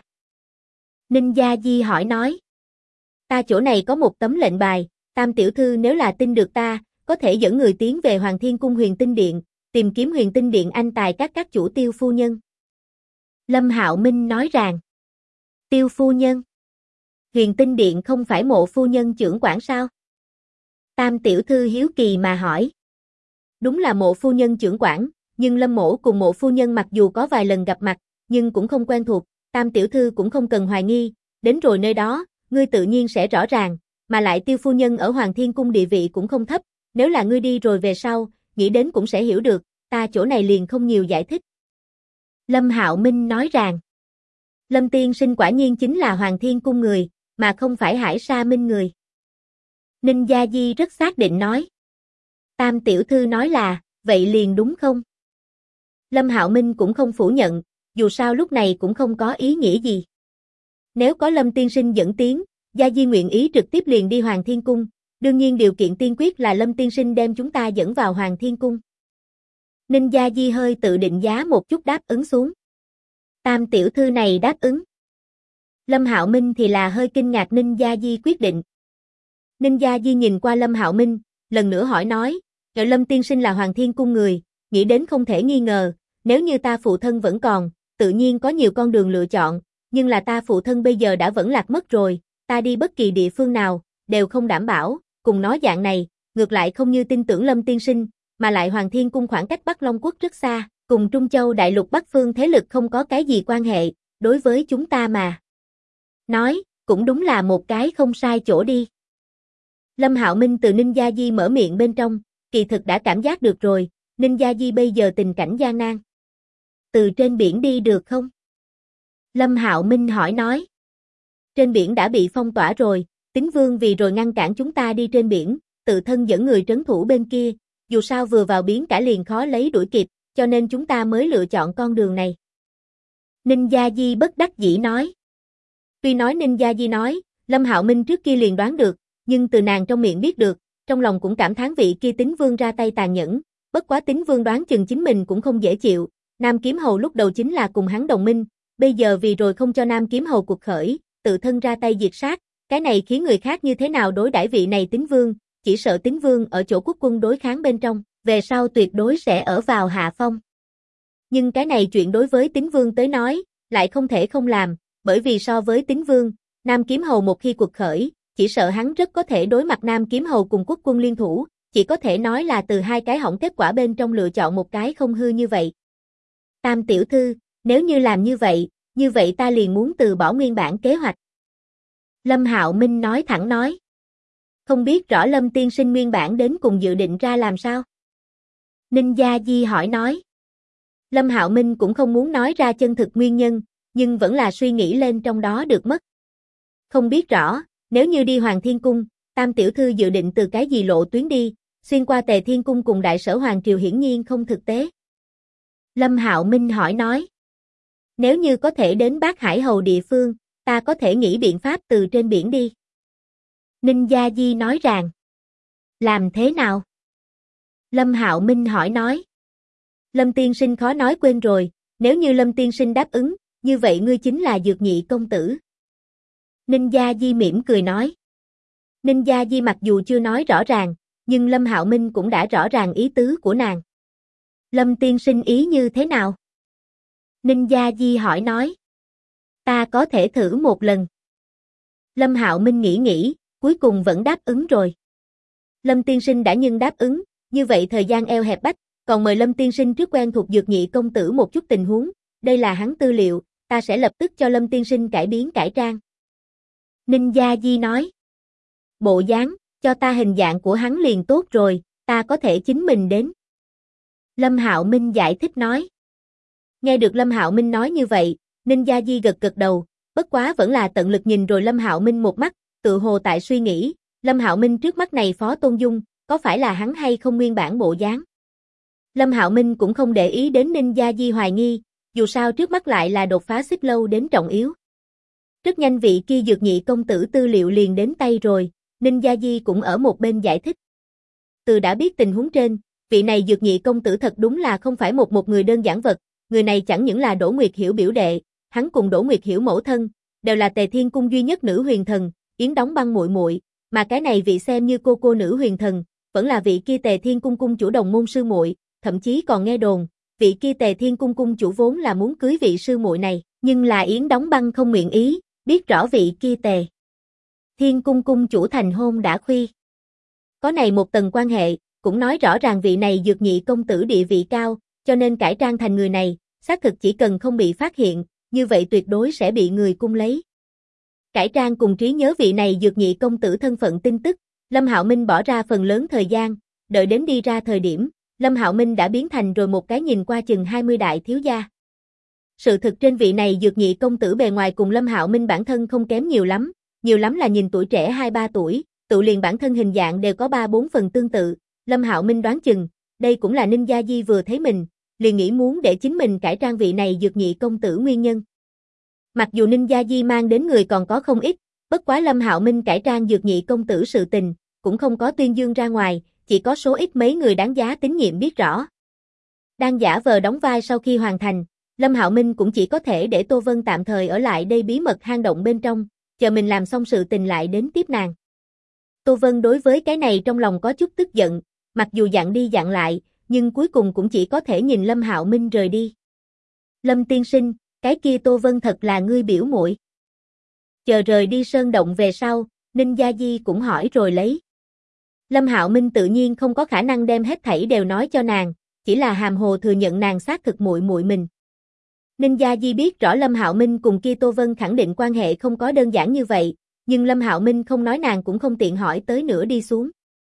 Ninh Gia Di hỏi nói. Ta chỗ này có một tấm lệnh bài, Tam tiểu thư nếu là tin được ta, có thể dẫn người tiến về Hoàng Thiên cung Huyền Tinh Điện, tìm kiếm Huyền Tinh Điện anh tài các chủ Tiêu phu nhân. Lâm Hạo Minh nói rằng. Tiêu phu nhân? Huyền Tinh Điện không phải Mộ phu nhân trưởng quản sao? Tam tiểu thư hiếu kỳ mà hỏi. Đúng là Mộ phu nhân trưởng quản, nhưng Lâm mỗ cùng Mộ phu nhân mặc dù có vài lần gặp mặt, nhưng cũng không quen thuộc, Tam tiểu thư cũng không cần hoài nghi, đến rồi nơi đó, ngươi tự nhiên sẽ rõ ràng, mà lại Tiêu phu nhân ở Hoàng Thiên cung địa vị cũng không thấp, nếu là ngươi đi rồi về sau, nghĩ đến cũng sẽ hiểu được, ta chỗ này liền không nhiều giải thích. Lâm Hạo Minh nói rằng, Lâm tiên sinh quả nhiên chính là Hoàng Thiên cung người, mà không phải Hải Sa Minh người. Ninh Gia Di rất xác định nói. Tam tiểu thư nói là, vậy liền đúng không? Lâm Hạo Minh cũng không phủ nhận, dù sao lúc này cũng không có ý nghĩa gì. Nếu có Lâm tiên sinh dẫn tiến, Gia Di nguyện ý trực tiếp liền đi Hoàng Thiên cung, đương nhiên điều kiện tiên quyết là Lâm tiên sinh đem chúng ta dẫn vào Hoàng Thiên cung. Ninh Gia Di hơi tự định giá một chút đáp ứng xuống. Tam tiểu thư này đáp ứng. Lâm Hạo Minh thì là hơi kinh ngạc Ninh Gia Di quyết định. Ninh Gia Di nhìn qua Lâm Hạo Minh, lần nữa hỏi nói, Lâm tiên sinh là Hoàng Thiên cung người, nghĩ đến không thể nghi ngờ, nếu như ta phụ thân vẫn còn, tự nhiên có nhiều con đường lựa chọn, nhưng là ta phụ thân bây giờ đã vẫn lạc mất rồi, ta đi bất kỳ địa phương nào, đều không đảm bảo, cùng nói dạng này, ngược lại không như tin tưởng Lâm tiên sinh, mà lại Hoàng Thiên cung khoảng cách Bắc Long quốc rất xa, cùng Trung Châu đại lục Bắc phương thế lực không có cái gì quan hệ, đối với chúng ta mà. Nói, cũng đúng là một cái không sai chỗ đi. Lâm Hạo Minh từ Ninh Gia Di mở miệng bên trong, kỳ thực đã cảm giác được rồi, Ninh Gia Di bây giờ tình cảnh gian nan. Từ trên biển đi được không? Lâm Hạo Minh hỏi nói. Trên biển đã bị phong tỏa rồi, Tín Vương vì rồi ngăn cản chúng ta đi trên biển, tự thân dẫn người trấn thủ bên kia, dù sao vừa vào biển cả liền khó lấy đuổi kịp, cho nên chúng ta mới lựa chọn con đường này. Ninh Gia Di bất đắc dĩ nói. Tuy nói Ninh Gia Di nói, Lâm Hạo Minh trước kia liền đoán được, nhưng từ nàng trong miệng biết được, trong lòng cũng cảm thán vị kia Tín Vương ra tay tàn nhẫn, bất quá Tín Vương đoán chừng chính mình cũng không dễ chịu, Nam Kiếm Hầu lúc đầu chính là cùng hắn đồng minh, bây giờ vì rồi không cho Nam Kiếm Hầu cuộc khởi, tự thân ra tay diệt sát, cái này khiến người khác như thế nào đối đãi vị này Tín Vương, chỉ sợ Tín Vương ở chỗ quốc quân đối kháng bên trong, về sau tuyệt đối sẽ ở vào hạ phong. Nhưng cái này chuyện đối với Tín Vương tới nói, lại không thể không làm, bởi vì so với Tín Vương, Nam Kiếm Hầu một khi cuộc khởi, chỉ sợ hắn rất có thể đối mặt Nam Kiếm Hầu cùng quốc quân liên thủ, chỉ có thể nói là từ hai cái hỏng kết quả bên trong lựa chọn một cái không hư như vậy. Tam tiểu thư, nếu như làm như vậy ta liền muốn từ bỏ nguyên bản kế hoạch. Lâm Hạo Minh nói thẳng nói. Không biết rõ Lâm tiên sinh nguyên bản đến cùng dự định ra làm sao? Ninh Gia Di hỏi nói. Lâm Hạo Minh cũng không muốn nói ra chân thực nguyên nhân, nhưng vẫn là suy nghĩ lên trong đó được mất. Không biết rõ, nếu như đi Hoàng Thiên Cung, Tam tiểu thư dự định từ cái gì lộ tuyến đi, xuyên qua Tề Thiên Cung cùng Đại Sở Hoàng Triều hiển nhiên không thực tế. Lâm Hạo Minh hỏi nói. Nếu như có thể đến Bát Hải Hầu địa phương, ta có thể nghĩ biện pháp từ trên biển đi. Ninh Gia Di nói rằng. Làm thế nào? Lâm Hạo Minh hỏi nói. Lâm tiên sinh khó nói quên rồi, nếu như Lâm tiên sinh đáp ứng, như vậy ngươi chính là Dược Nhị công tử. Ninh Gia Di mỉm cười nói. Ninh Gia Di mặc dù chưa nói rõ ràng, nhưng Lâm Hạo Minh cũng đã rõ ràng ý tứ của nàng. Lâm tiên sinh ý như thế nào? Ninh Gia Di hỏi nói. Ta có thể thử một lần. Lâm Hạo Minh nghĩ, cuối cùng vẫn đáp ứng rồi. Lâm tiên sinh đã nhưng đáp ứng, như vậy thời gian eo hẹp bách, còn mời Lâm tiên sinh trước quen thuộc Dược Nhị công tử một chút tình huống, đây là hắn tư liệu, ta sẽ lập tức cho Lâm tiên sinh cải biến cải trang. Ninh Gia Di nói. Bộ dáng, cho ta hình dạng của hắn liền tốt rồi, ta có thể chính mình đến. Lâm Hạo Minh giải thích nói. Nghe được Lâm Hạo Minh nói như vậy, Ninh Gia Di gật gật đầu, bất quá vẫn là tận lực nhìn rồi Lâm Hạo Minh một mắt, tự hồ tại suy nghĩ, Lâm Hạo Minh trước mắt này Phó Tôn Dung, có phải là hắn hay không nguyên bản bộ dáng. Lâm Hạo Minh cũng không để ý đến Ninh Gia Di hoài nghi, dù sao trước mắt lại là đột phá xích lâu đến trọng yếu. Rất nhanh vị kia Dược Nhị công tử tư liệu liền đến tay rồi, Ninh Gia Di cũng ở một bên giải thích. Từ đã biết tình huống trên, vị này Dược Nhị công tử thật đúng là không phải một người đơn giản vật, người này chẳng những là Đỗ Nguyệt Hiểu biểu đệ, hắn cùng Đỗ Nguyệt Hiểu mẫu thân, đều là Tề Thiên Cung duy nhất nữ huyền thần, Yến Đóng Băng muội muội, mà cái này vị xem như cô nữ huyền thần, vẫn là vị kia Tề Thiên Cung cung chủ đồng môn sư muội, thậm chí còn nghe đồn, vị kia Tề Thiên Cung cung chủ vốn là muốn cưới vị sư muội này, nhưng là Yến Đóng Băng không nguyện ý, biết rõ vị kia Tề Thiên Cung cung chủ thành hôn đã khuy. Có này một tầng quan hệ, cũng nói rõ ràng vị này Dược Nhị công tử địa vị cao, cho nên cải trang thành người này, xác thực chỉ cần không bị phát hiện, như vậy tuyệt đối sẽ bị người cung lấy. Cải trang cùng trí nhớ vị này Dược Nhị công tử thân phận tin tức, Lâm Hạo Minh bỏ ra phần lớn thời gian, đợi đến đi ra thời điểm, Lâm Hạo Minh đã biến thành rồi một cái nhìn qua chừng 20 đại thiếu gia. Sự thực trên vị này Dược Nhị công tử bề ngoài cùng Lâm Hạo Minh bản thân không kém nhiều lắm là nhìn tuổi trẻ 2-3 tuổi, tự liền bản thân hình dạng đều có 3-4 phần tương tự, Lâm Hạo Minh đoán chừng, đây cũng là Ninh Gia Di vừa thấy mình, liền nghĩ muốn để chính mình cải trang vị này Dược Nhị công tử nguyên nhân. Mặc dù Ninh Gia Di mang đến người còn có không ít, bất quá Lâm Hạo Minh cải trang Dược Nhị công tử sự tình, cũng không có tuyên dương ra ngoài, chỉ có số ít mấy người đáng giá tín nhiệm biết rõ. Đang giả vờ đóng vai sau khi hoàn thành, Lâm Hạo Minh cũng chỉ có thể để Tô Vân tạm thời ở lại đây bí mật hang động bên trong, chờ mình làm xong sự tình lại đến tiếp nàng. Tô Vân đối với cái này trong lòng có chút tức giận, mặc dù dặn đi dặn lại, nhưng cuối cùng cũng chỉ có thể nhìn Lâm Hạo Minh rời đi. Lâm tiên sinh, cái kia Tô Vân thật là ngươi biểu muội. Chờ rời đi sơn động về sau, Ninh Gia Di cũng hỏi rồi lấy. Lâm Hạo Minh tự nhiên không có khả năng đem hết thảy đều nói cho nàng, chỉ là hàm hồ thừa nhận nàng xác thực muội muội mình. Ninh Gia Di biết rõ Lâm Hạo Minh cùng kia Tô Vân khẳng định quan hệ không có đơn giản như vậy, nhưng Lâm Hạo Minh không nói nàng cũng không tiện hỏi tới nữa đi xuống.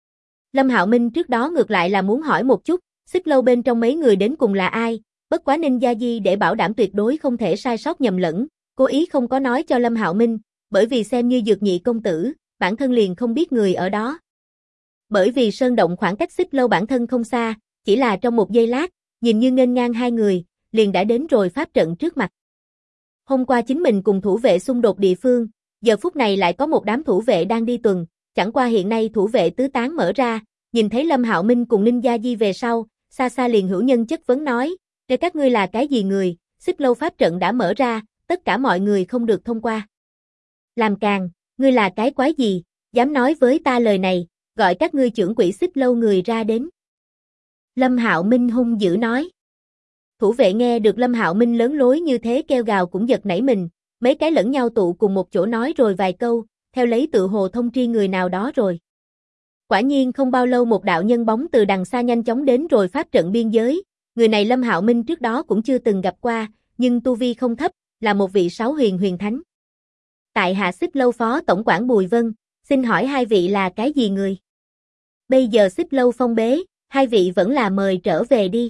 Lâm Hạo Minh trước đó ngược lại là muốn hỏi một chút, xích lâu bên trong mấy người đến cùng là ai, bất quá Ninh Gia Di để bảo đảm tuyệt đối không thể sai sót nhầm lẫn, cố ý không có nói cho Lâm Hạo Minh, bởi vì xem như Dược Nhị công tử, bản thân liền không biết người ở đó. Bởi vì sơn động khoảng cách xích lâu bản thân không xa, chỉ là trong một giây lát, nhìn như nghênh ngang hai người, liền đã đến rồi pháp trận trước mặt. Hôm qua chính mình cùng thủ vệ xung đột địa phương, giờ phút này lại có một đám thủ vệ đang đi tuần, chẳng qua hiện nay thủ vệ tứ tán mở ra, nhìn thấy Lâm Hạo Minh cùng Ninh Gia Di về sau, xa xa liền hữu nhân chất vấn nói, để các ngươi là cái gì người, xích lâu pháp trận đã mở ra, tất cả mọi người không được thông qua. Làm càn, ngươi là cái quái gì, dám nói với ta lời này, gọi các ngươi trưởng quỹ xích lâu người ra đến. Lâm Hạo Minh hung dữ nói. Thủ vệ nghe được Lâm Hạo Minh lớn lối như thế kêu gào cũng giật nảy mình, mấy cái lẫn nhau tụ cùng một chỗ nói rồi vài câu, theo lấy tự hồ thông tri người nào đó rồi. Quả nhiên không bao lâu một đạo nhân bóng từ đằng xa nhanh chóng đến rồi pháp trận biên giới, Người này Lâm Hạo Minh trước đó cũng chưa từng gặp qua, nhưng tu vi không thấp, là một vị 6 huyền huyền thánh. Tại hạ Xích Lâu phó tổng quản Bùi Vân, xin hỏi hai vị là cái gì người? Bây giờ Xích Lâu phong bế, hai vị vẫn là mời trở về đi.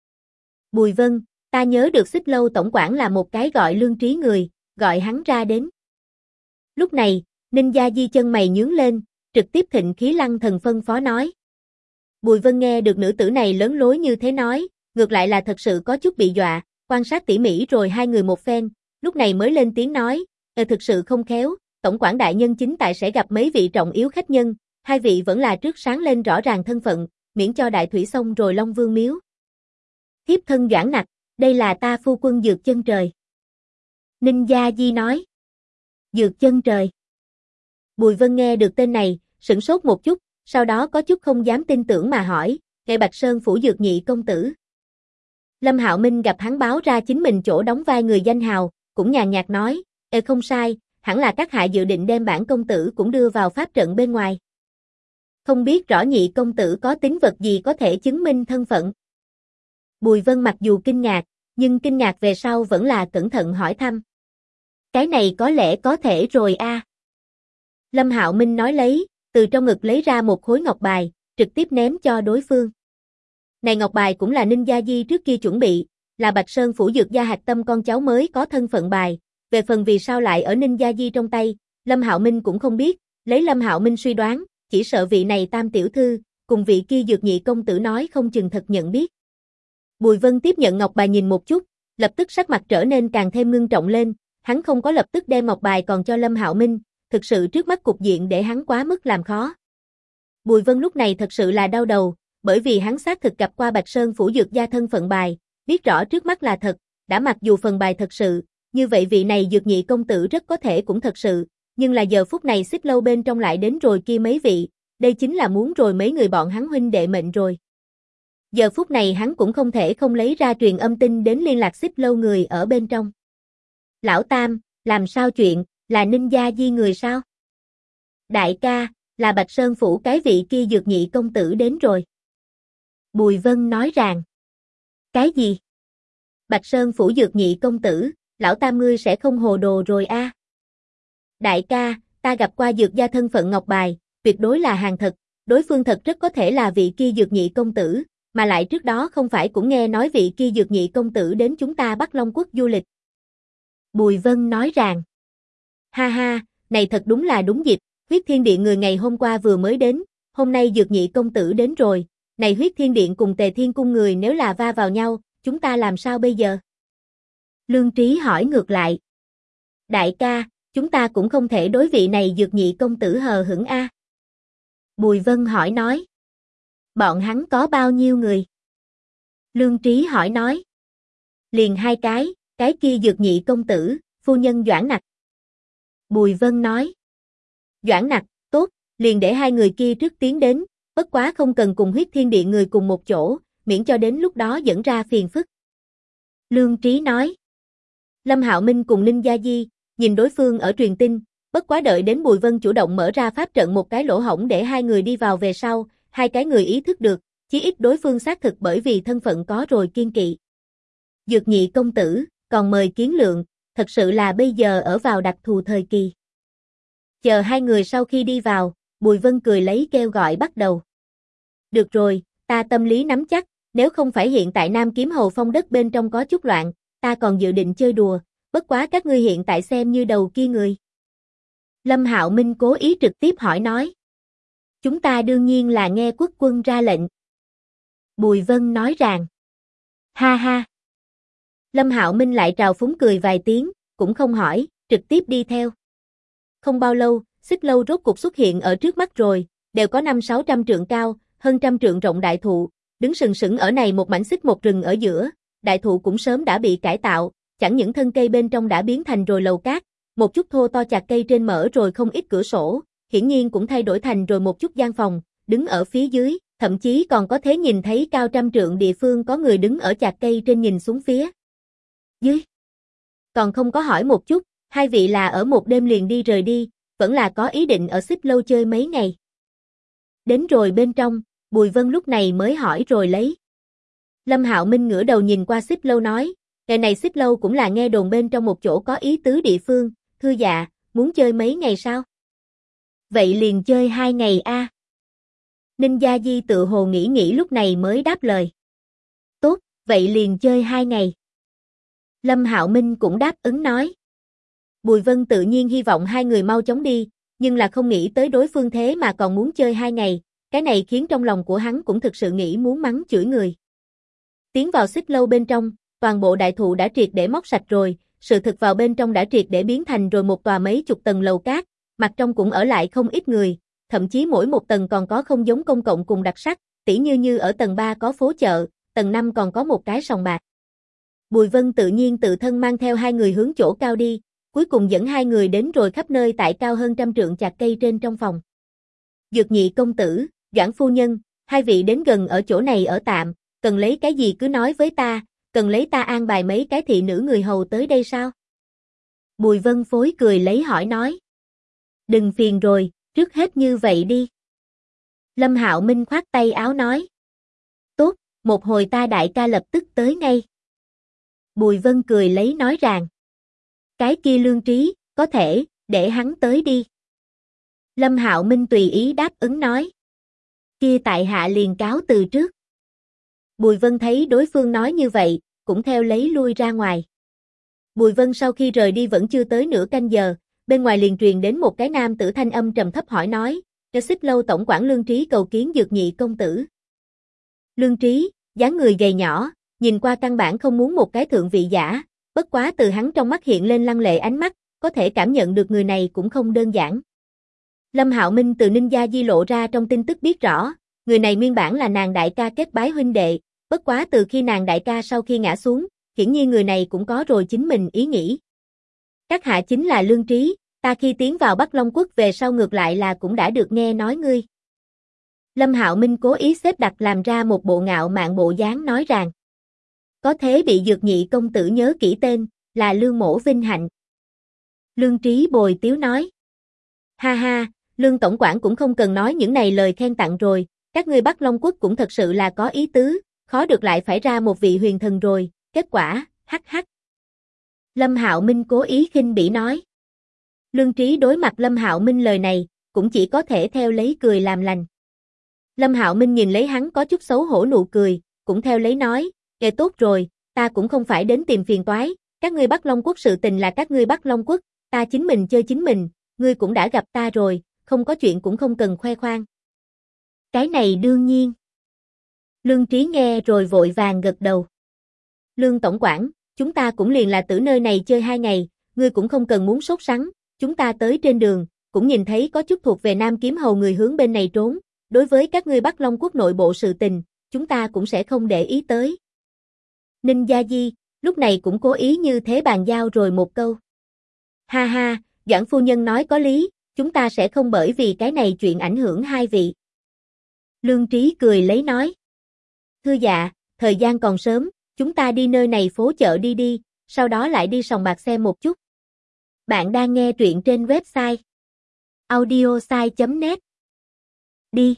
Bùi Vân, ta nhớ được Xích Lâu tổng quản là một cái gọi Lương Trí người, gọi hắn ra đến. Lúc này, Ninh Gia Di chân mày nhướng lên, trực tiếp thịnh khí lăng thần phân phó nói. Bùi Vân nghe được nữ tử này lớn lối như thế nói, ngược lại là thật sự có chút bị dọa, quan sát tỉ mỉ rồi hai người một phen, lúc này mới lên tiếng nói, thực sự không khéo, tổng quản đại nhân chính tại sẽ gặp mấy vị trọng yếu khách nhân, hai vị vẫn là trước sáng lên rõ ràng thân phận, miễn cho đại thủy xong rồi Long Vương miếu. Thiếp thân Doãn Nặc, đây là ta phu quân Dược Chân Trời. Ninh Gia Di nói. Dược Chân Trời. Bùi Vân nghe được tên này, sửng sốt một chút, sau đó có chút không dám tin tưởng mà hỏi, Ngài Bạch Sơn phủ Dược nhị công tử. Lâm Hạo Minh gặp hắn báo ra chính mình chỗ đóng vai người danh hào, cũng nhàn nhạt nói, không sai, hẳn là các hạ dự định đem bản công tử cũng đưa vào pháp trận bên ngoài. Không biết rõ nhị công tử có tín vật gì có thể chứng minh thân phận. Bùi Vân mặc dù kinh ngạc, nhưng kinh ngạc về sau vẫn là cẩn thận hỏi thăm. Cái này có lẽ có thể rồi a. Lâm Hạo Minh nói lấy, từ trong ngực lấy ra một khối ngọc bài, trực tiếp ném cho đối phương. Này ngọc bài cũng là Ninh Gia Di trước kia chuẩn bị, là Bạch Sơn phủ Dược gia hạch tâm con cháu mới có thân phận bài, về phần vì sao lại ở Ninh Gia Di trong tay, Lâm Hạo Minh cũng không biết, lấy Lâm Hạo Minh suy đoán, chỉ sợ vị này tam tiểu thư, cùng vị kia Dược nhị công tử nói không chừng thật nhận biết. Bùi Vân tiếp nhận ngọc bài nhìn một chút, lập tức sắc mặt trở nên càng thêm ngưng trọng lên, hắn không có lập tức đem ngọc bài còn cho Lâm Hạo Minh, thực sự trước mắt cục diện để hắn quá mức làm khó. Bùi Vân lúc này thật sự là đau đầu, bởi vì hắn xác thực gặp qua Bạch Sơn phủ Dược gia thân phận bài, biết rõ trước mắt là thật, đã mặc dù phần bài thật sự, như vậy vị này Dược nhị công tử rất có thể cũng thật sự, nhưng là giờ phút này Xích Lâu bên trong lại đến rồi kia mấy vị, đây chính là muốn rồi mấy người bọn hắn huynh đệ mệnh rồi. Giờ phút này hắn cũng không thể không lấy ra truyền âm tin đến liên lạc Xích Lâu người ở bên trong. Lão Tam, làm sao chuyện, là Ninh Gia Di người sao? Đại ca, là Bạch Sơn phủ cái vị kia Dược nhị công tử đến rồi. Bùi Vân nói rằng. Cái gì? Bạch Sơn phủ Dược nhị công tử, lão Tam ngươi sẽ không hồ đồ rồi a? Đại ca, ta gặp qua Dược gia thân phận ngọc bài, tuyệt đối là hàng thật, đối phương thật rất có thể là vị kia Dược nhị công tử, mà lại trước đó không phải cũng nghe nói vị kia Dược nhị công tử đến chúng ta Bắc Long quốc du lịch. Bùi Vân nói rằng. Ha ha, này thật đúng là đúng dịp, Huyết Thiên Điện người ngày hôm qua vừa mới đến, hôm nay Dược nhị công tử đến rồi, này Huyết Thiên Điện cùng Tề Thiên cung người nếu là va vào nhau, chúng ta làm sao bây giờ? Lương Trí hỏi ngược lại. Đại ca, chúng ta cũng không thể đối vị này Dược nhị công tử hờ hững a. Bùi Vân hỏi nói. Bọn hắn có bao nhiêu người? Lương Trí hỏi nói. Liền hai cái kia Dược nhị công tử, phu nhân Doãn Nặc. Bùi Vân nói. Doãn Nặc, tốt, liền để hai người kia trước tiến đến, bất quá không cần cùng Huyết Thiên Điện người cùng một chỗ, miễn cho đến lúc đó dẫn ra phiền phức. Lương Trí nói. Lâm Hạo Minh cùng Ninh Gia Di, nhìn đối phương ở truyền tin, bất quá đợi đến Bùi Vân chủ động mở ra pháp trận một cái lỗ hổng để hai người đi vào về sau, hai cái người ý thức được, chí ít đối phương xác thực bởi vì thân phận có rồi kiên kỵ. Dược nhị công tử, còn mời kiến lượng, thật sự là bây giờ ở vào đặc thù thời kỳ. Chờ hai người sau khi đi vào, Bùi Vân cười lấy kêu gọi bắt đầu. Được rồi, ta tâm lý nắm chắc, nếu không phải hiện tại Nam Kiếm Hầu Phong đất bên trong có chút loạn, ta còn dự định chơi đùa, bất quá các ngươi hiện tại xem như đầu kia người. Lâm Hạo Minh cố ý trực tiếp hỏi nói. Chúng ta đương nhiên là nghe quốc quân ra lệnh. Bùi Vân nói rằng. Ha ha. Lâm Hạo Minh lại trào phúng cười vài tiếng, cũng không hỏi, trực tiếp đi theo. Không bao lâu, Xích Lâu rốt cục xuất hiện ở trước mắt rồi, đều có 500-600 trượng cao, hơn trăm trượng rộng đại thụ, đứng sừng sững ở này một mảnh xích một rừng ở giữa, đại thụ cũng sớm đã bị cải tạo, chẳng những thân cây bên trong đã biến thành rồi lầu cát, một chút thô to chạc cây trên mở rồi không ít cửa sổ, hiển nhiên cũng thay đổi thành rồi một chút gian phòng, đứng ở phía dưới, thậm chí còn có thể nhìn thấy cao trăm trượng địa phương có người đứng ở chạc cây trên nhìn xuống phía dưới. Còn không có hỏi một chút, hai vị là ở một đêm liền đi rời đi, vẫn là có ý định ở Xích Lâu chơi mấy ngày. Đến rồi bên trong, Bùi Vân lúc này mới hỏi rồi lấy. Lâm Hạo Minh ngửa đầu nhìn qua Xích Lâu nói, ngày này Xích Lâu cũng là nghe đồn bên trong một chỗ có ý tứ địa phương, thưa dạ, muốn chơi mấy ngày sao? Vậy liền chơi 2 ngày a. Ninh Gia Di tự hồ nghĩ lúc này mới đáp lời. Tốt, vậy liền chơi 2 ngày. Lâm Hạo Minh cũng đáp ứng nói. Bùi Vân tự nhiên hy vọng hai người mau chóng đi, nhưng là không nghĩ tới đối phương thế mà còn muốn chơi 2 ngày, cái này khiến trong lòng của hắn cũng thực sự nghĩ muốn mắng chửi người. Tiến vào Xích Lâu bên trong, toàn bộ đại thụ đã triệt để móc sạch rồi, sự thực vào bên trong đã triệt để biến thành rồi một tòa mấy chục tầng lầu cát, mặt trong cũng ở lại không ít người, thậm chí mỗi một tầng còn có không giống công cộng cùng đặc sắc, tỉ như ở tầng 3 có phố chợ, tầng 5 còn có một cái sòng bạc. Bùi Vân tự nhiên tự thân mang theo hai người hướng chỗ cao đi, cuối cùng dẫn hai người đến rồi khắp nơi tại cao hơn 100 trượng chạc cây trên trong phòng. Dược Nhị công tử, Doãn phu nhân, hai vị đến gần ở chỗ này ở tạm, cần lấy cái gì cứ nói với ta, cần lấy ta an bài mấy cái thị nữ người hầu tới đây sao? Bùi Vân phối cười lấy hỏi nói. Đừng phiền rồi, trước hết như vậy đi. Lâm Hạo Minh khoát tay áo nói. Tốt, một hồi ta đại ca lập tức tới ngay. Bùi Vân cười lấy nói rằng. Cái kia Lương Trí, có thể, để hắn tới đi. Lâm Hạo Minh tùy ý đáp ứng nói. Kia tại hạ liền cáo từ trước. Bùi Vân thấy đối phương nói như vậy, cũng theo lấy lui ra ngoài. Bùi Vân sau khi rời đi vẫn chưa tới nửa canh giờ, bên ngoài liền truyền đến một cái nam tử thanh âm trầm thấp hỏi nói, cho Xích Lâu tổng quản Lương Trí cầu kiến Dược Nhị công tử. Lương Trí, dáng người gầy nhỏ, nhìn qua căn bản không muốn một cái thượng vị giả, bất quá từ hắn trong mắt hiện lên lăng lệ ánh mắt, có thể cảm nhận được người này cũng không đơn giản. Lâm Hạo Minh từ Ninh Gia Di lộ ra trong tin tức biết rõ, người này nguyên bản là nàng đại ca kết bái huynh đệ, bất quá từ khi nàng đại ca sau khi ngã xuống, hiển nhiên người này cũng có rồi chính mình ý nghĩ. Các hạ chính là Lương Trí, ta khi tiến vào Bắc Long Quốc về sau ngược lại là cũng đã được nghe nói ngươi. Lâm Hạo Minh cố ý xếp đặt làm ra một bộ ngạo mạn bộ dáng nói rằng. Có thế bị Dược Nhị công tử nhớ kỹ tên, là Lương Mỗ vinh hạnh. Lương Trí bồi tiếu nói. Ha ha, Lương tổng quản cũng không cần nói những này lời khen tặng rồi, các ngươi Bắc Long Quốc cũng thật sự là có ý tứ, khó được lại phải ra một vị huyền thần rồi, kết quả, hắc hắc. Lâm Hạo Minh cố ý khinh bỉ nói. Lương Trí đối mặt Lâm Hạo Minh lời này, cũng chỉ có thể theo lấy cười làm lành. Lâm Hạo Minh nhìn lấy hắn có chút xấu hổ nụ cười, cũng theo lấy nói, nghe tốt rồi, ta cũng không phải đến tìm phiền toái, các ngươi Bắc Long Quốc sự tình là các ngươi Bắc Long Quốc, ta chính mình chơi chính mình, ngươi cũng đã gặp ta rồi, không có chuyện cũng không cần khoe khoang. Cái này đương nhiên. Lương Trí nghe rồi vội vàng gật đầu. Lương tổng quản, chúng ta cũng liền là tử nơi này chơi 2 ngày, ngươi cũng không cần muốn sốt sắng, chúng ta tới trên đường, cũng nhìn thấy có chút thuộc về Nam Kiếm Hầu người hướng bên này trốn, đối với các ngươi Bắc Long Quốc nội bộ sự tình, chúng ta cũng sẽ không để ý tới. Ninh Gia Di, lúc này cũng cố ý như thế bàn giao rồi một câu. Ha ha, Doãn phu nhân nói có lý, chúng ta sẽ không bởi vì cái này chuyện ảnh hưởng hai vị. Lương Trí cười lấy nói. Thưa dạ, thời gian còn sớm, chúng ta đi nơi này phố chợ đi, sau đó lại đi sòng bạc xem một chút. Bạn đang nghe truyện trên website audiosai.net. Đi.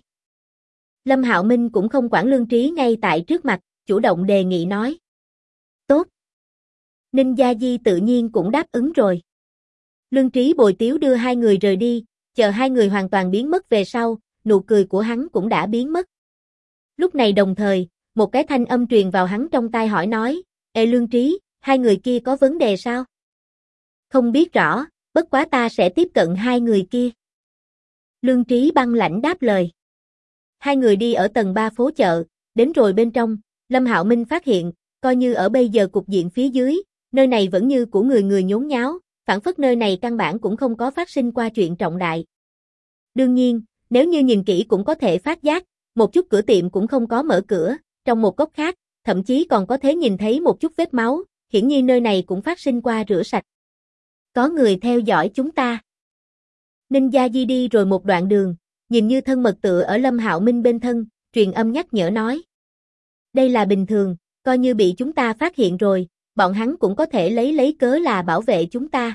Lâm Hạo Minh cũng không quản Lương Trí ngay tại trước mặt, chủ động đề nghị nói. Tốt. Ninh Gia Di tự nhiên cũng đáp ứng rồi. Lương Trí bồi tiếu đưa hai người rời đi, chờ hai người hoàn toàn biến mất về sau, nụ cười của hắn cũng đã biến mất. Lúc này đồng thời, một cái thanh âm truyền vào hắn trong tai hỏi nói, Ê Lương Trí, hai người kia có vấn đề sao? Không biết rõ, bất quá ta sẽ tiếp cận hai người kia. Lương Trí băng lãnh đáp lời. Hai người đi ở tầng 3 phố chợ, đến rồi bên trong, Lâm Hạo Minh phát hiện, coi như ở bây giờ cục diện phía dưới, nơi này vẫn như của người nhốn nháo, phản phất nơi này căn bản cũng không có phát sinh qua chuyện trọng đại. Đương nhiên, nếu như nhìn kỹ cũng có thể phát giác, một chút cửa tiệm cũng không có mở cửa, trong một góc khác, thậm chí còn có thể nhìn thấy một chút vết máu, hiển nhiên nơi này cũng phát sinh qua rửa sạch. Có người theo dõi chúng ta. Ninh Gia Di đi rồi một đoạn đường, nhìn như thân mật tựa ở Lâm Hạo Minh bên thân, truyền âm nhắc nhở nói. Đây là bình thường, coi như bị chúng ta phát hiện rồi, bọn hắn cũng có thể lấy cớ là bảo vệ chúng ta.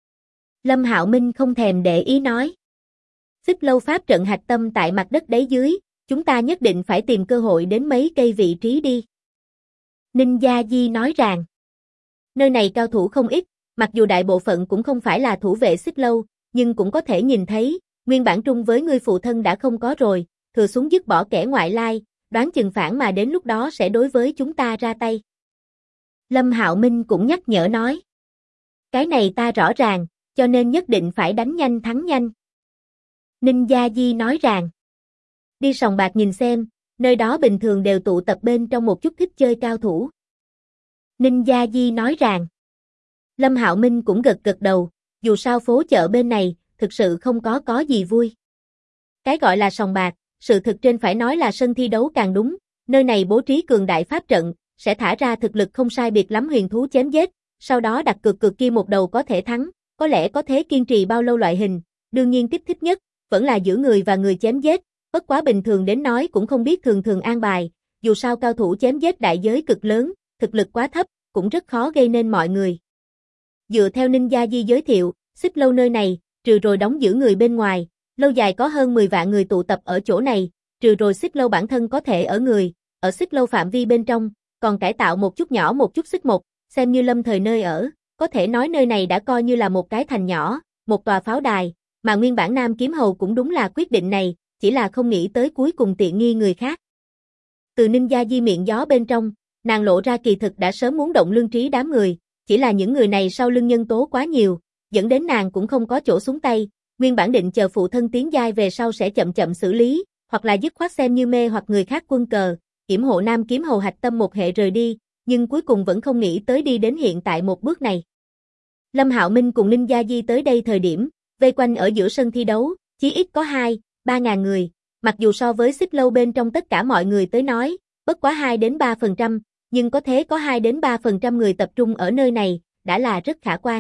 Lâm Hạo Minh không thèm để ý nói. Xích Lâu pháp trận hạch tâm tại mặt đất đáy dưới, chúng ta nhất định phải tìm cơ hội đến mấy cây vị trí đi. Ninja Di nói rằng, nơi này cao thủ không ít, mặc dù đại bộ phận cũng không phải là thủ vệ xích lâu, nhưng cũng có thể nhìn thấy, nguyên bản trung với ngươi phụ thân đã không có rồi, thừa xuống dứt bỏ kẻ ngoại lai, đoán chừng phản mà đến lúc đó sẽ đối với chúng ta ra tay. Lâm Hạo Minh cũng nhắc nhở nói, cái này ta rõ ràng, cho nên nhất định phải đánh nhanh thắng nhanh. Ninja Di nói rằng, đi sòng bạc nhìn xem, nơi đó bình thường đều tụ tập bên trong một chút thích chơi cao thủ. Ninja Di nói rằng, Lâm Hạo Minh cũng gật gật đầu, dù sao phố chợ bên này, thực sự không có gì vui. Cái gọi là sòng bạc, sự thực trên phải nói là sân thi đấu càng đúng, nơi này bố trí cường đại pháp trận, sẽ thả ra thực lực không sai biệt lắm huyền thú chém giết, sau đó đặt cược kia một đầu có thể thắng, có lẽ có thế kiên trì bao lâu loại hình, đương nhiên tiếp thích nhất, vẫn là giữa người và người chém giết, bất quá bình thường đến nói cũng không biết thường an bài, dù sao cao thủ chém giết đại giới cực lớn, thực lực quá thấp, cũng rất khó gây nên mọi người. Dựa theo Ninja Di giới thiệu, xích lâu nơi này, trừ rồi đóng giữ người bên ngoài, lâu dài có hơn 10 vạn người tụ tập ở chỗ này, trừ rồi xích lâu bản thân có thể ở người, ở xích lâu phạm vi bên trong, còn cải tạo một chút nhỏ một chút xích một, xem như lâm thời nơi ở, có thể nói nơi này đã coi như là một cái thành nhỏ, một tòa pháo đài, mà nguyên bản Nam Kiếm Hầu cũng đúng là quyết định này, chỉ là không nghĩ tới cuối cùng tiện nghi người khác. Từ Ninja Di miệng gió bên trong, nàng lộ ra kỳ thực đã sớm muốn động lương trí đám người, chỉ là những người này sau lưng nhân tố quá nhiều, dẫn đến nàng cũng không có chỗ xuống tay, nguyên bản định chờ phụ thân tiến giai về sau sẽ chậm chậm xử lý, hoặc là dứt khoát xem như mê hoặc người khác quân cờ, yểm hộ Nam Kiếm Hầu hạch tâm một hệ rời đi, nhưng cuối cùng vẫn không nghĩ tới đi đến hiện tại một bước này. Lâm Hạo Minh cùng Ninja Di tới đây thời điểm, vây quanh ở giữa sân thi đấu, chí ít có 2-3 ngàn người, mặc dù so với xích lâu bên trong tất cả mọi người tới nói, bất quá 2-3%, nhưng có thế có 2-3% người tập trung ở nơi này, đã là rất khả quan.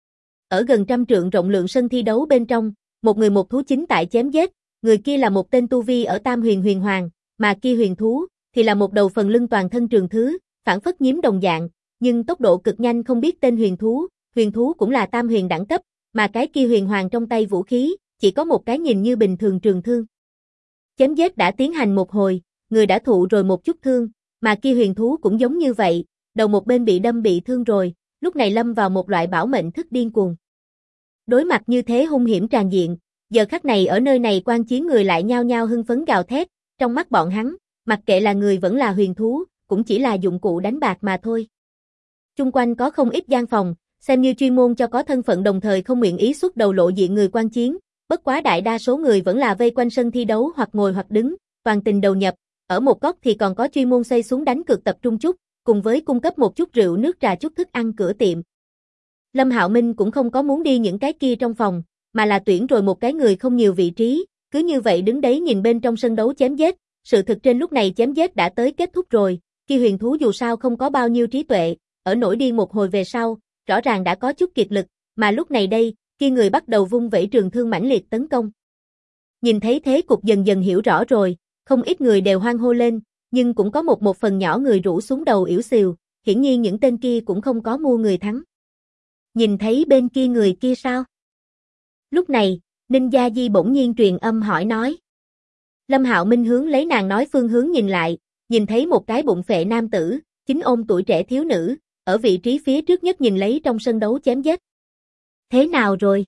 Ở gần 100 trượng rộng lượng sân thi đấu bên trong, một người một thú chính tại chém giết, người kia là một tên tu vi ở Tam Huyền Huyền Hoàng, mà kia huyền thú thì là một đầu phần lưng toàn thân trường thứ, phản phất nhím đồng dạng, nhưng tốc độ cực nhanh không biết tên huyền thú cũng là Tam Huyền đẳng cấp, mà cái kia huyền hoàng trong tay vũ khí, chỉ có một cái nhìn như bình thường trường thương. Chém giết đã tiến hành một hồi, người đã thụ rồi một chút thương, mà kia huyền thú cũng giống như vậy, đầu một bên bị đâm bị thương rồi, lúc này lâm vào một loại bảo mệnh thức điên cuồng. Đối mặt như thế hung hiểm tràn diện, giờ khắc này ở nơi này quan chiến người lại nhao nhao hưng phấn gào thét, trong mắt bọn hắn, mặc kệ là người vẫn là huyền thú, cũng chỉ là dụng cụ đánh bạc mà thôi. Chung quanh có không ít gian phòng, xem như chuyên môn cho có thân phận đồng thời không nguyện ý xuất đầu lộ diện người quan chiến, bất quá đại đa số người vẫn là vây quanh sân thi đấu hoặc ngồi hoặc đứng, toàn tình đầu nhập, ở một góc thì còn có chuyên môn xây xuống đánh cược tập trung chút, cùng với cung cấp một chút rượu nước trà chút thức ăn cửa tiệm. Lâm Hạo Minh cũng không có muốn đi những cái kia trong phòng, mà là tuyển rồi một cái người không nhiều vị trí, cứ như vậy đứng đấy nhìn bên trong sân đấu chém giết, sự thực trên lúc này chém giết đã tới kết thúc rồi, kia huyền thú dù sao không có bao nhiêu trí tuệ, ở nổi điên một hồi về sau, rõ ràng đã có chút kiệt lực, mà lúc này đây, kia người bắt đầu vung vẩy trường thương mãnh liệt tấn công. Nhìn thấy thế cục dần dần hiểu rõ rồi, không ít người đều hoan hô lên, nhưng cũng có một phần nhỏ người rũ xuống đầu ỉu xìu, hiển nhiên những tên kia cũng không có mua người thắng. Nhìn thấy bên kia người kia sao? Lúc này, Ninja Di bỗng nhiên truyền âm hỏi nói. Lâm Hạo Minh hướng lấy nàng nói phương hướng nhìn lại, nhìn thấy một cái bụng phệ nam tử, chính ôm tuổi trẻ thiếu nữ, ở vị trí phía trước nhất nhìn lấy trong sân đấu chém giết. Thế nào rồi?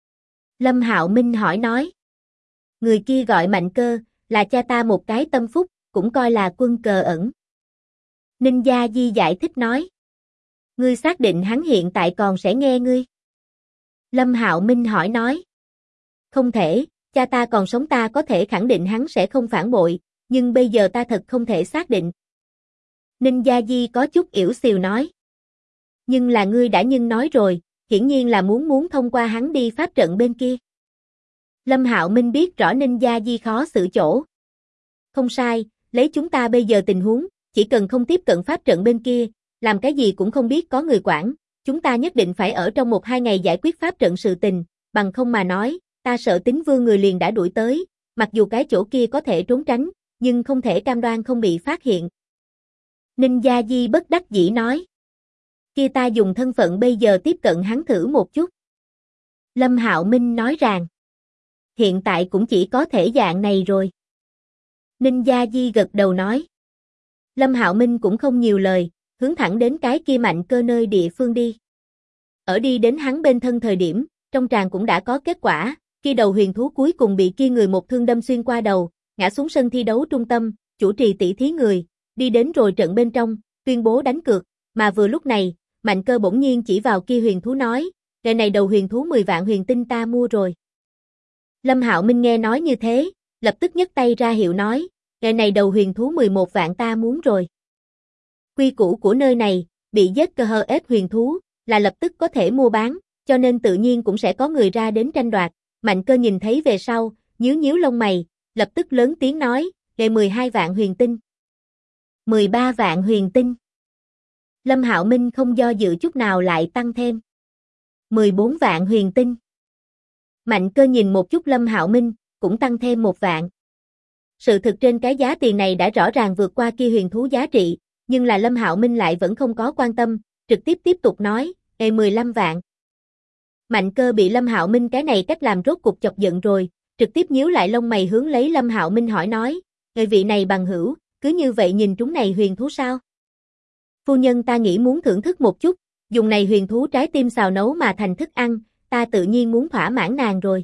Lâm Hạo Minh hỏi nói. Người kia gọi Mạnh Cơ, là cha ta một cái tâm phúc, cũng coi là quân cờ ẩn. Ninja Di giải thích nói. Ngươi xác định hắn hiện tại còn sẽ nghe ngươi? Lâm Hạo Minh hỏi nói. Không thể, cha ta còn sống ta có thể khẳng định hắn sẽ không phản bội, nhưng bây giờ ta thật không thể xác định. Ninja Di có chút ỉu xìu nói. Nhưng là ngươi đã nói rồi, hiển nhiên là muốn thông qua hắn đi pháp trận bên kia. Lâm Hạo Minh biết rõ Ninja Di khó xử chỗ. Không sai, lấy chúng ta bây giờ tình huống, chỉ cần không tiếp cận pháp trận bên kia, làm cái gì cũng không biết có người quản, chúng ta nhất định phải ở trong 1-2 ngày giải quyết pháp trận sự tình, bằng không mà nói, ta sợ Tính Vương người liền đã đuổi tới, mặc dù cái chỗ kia có thể trốn tránh, nhưng không thể cam đoan không bị phát hiện. Ninja Di bất đắc dĩ nói. Kia ta dùng thân phận bây giờ tiếp cận hắn thử một chút. Lâm Hạo Minh nói rằng. Hiện tại cũng chỉ có thể dạng này rồi. Ninja Di gật đầu nói. Lâm Hạo Minh cũng không nhiều lời, hướng thẳng đến cái kia Mạnh Cơ nơi địa phương đi. Ở đi đến hắn bên thân thời điểm, trong tràng cũng đã có kết quả, kia đầu huyền thú cuối cùng bị kia người một thương đâm xuyên qua đầu, ngã xuống sân thi đấu trung tâm, chủ trì tỷ thí người, đi đến rồi trận bên trong, tuyên bố đánh cược, mà vừa lúc này, Mạnh Cơ bỗng nhiên chỉ vào kia huyền thú nói, "Cái này đầu huyền thú 10 vạn huyền tinh ta mua rồi." Lâm Hạo Minh nghe nói như thế, lập tức nhấc tay ra hiệu nói, "Cái này đầu huyền thú 11 vạn ta muốn rồi." Quy củ của nơi này, bị giết cơ hơ ết huyền thú, là lập tức có thể mua bán, cho nên tự nhiên cũng sẽ có người ra đến tranh đoạt. Mạnh Cơ nhìn thấy về sau, nhíu nhíu lông mày, lập tức lớn tiếng nói, "Về 12 vạn huyền tinh." 13 vạn huyền tinh. Lâm Hạo Minh không do dự chút nào lại tăng thêm. 14 vạn huyền tinh. Mạnh Cơ nhìn một chút Lâm Hạo Minh, cũng tăng thêm 1 vạn. Sự thực trên cái giá tiền này đã rõ ràng vượt qua kia huyền thú giá trị, nhưng là Lâm Hạo Minh lại vẫn không có quan tâm, trực tiếp tục nói, 15 vạn. Mạnh Cơ bị Lâm Hạo Minh cái này cách làm rốt cục chọc giận rồi, trực tiếp nhíu lại lông mày hướng lấy Lâm Hạo Minh hỏi nói, "Người vị này bằng hữu, cứ như vậy nhìn trúng này huyền thú sao?" "Phu nhân ta nghĩ muốn thưởng thức một chút, dùng này huyền thú trái tim xào nấu mà thành thức ăn, ta tự nhiên muốn thỏa mãn nàng rồi."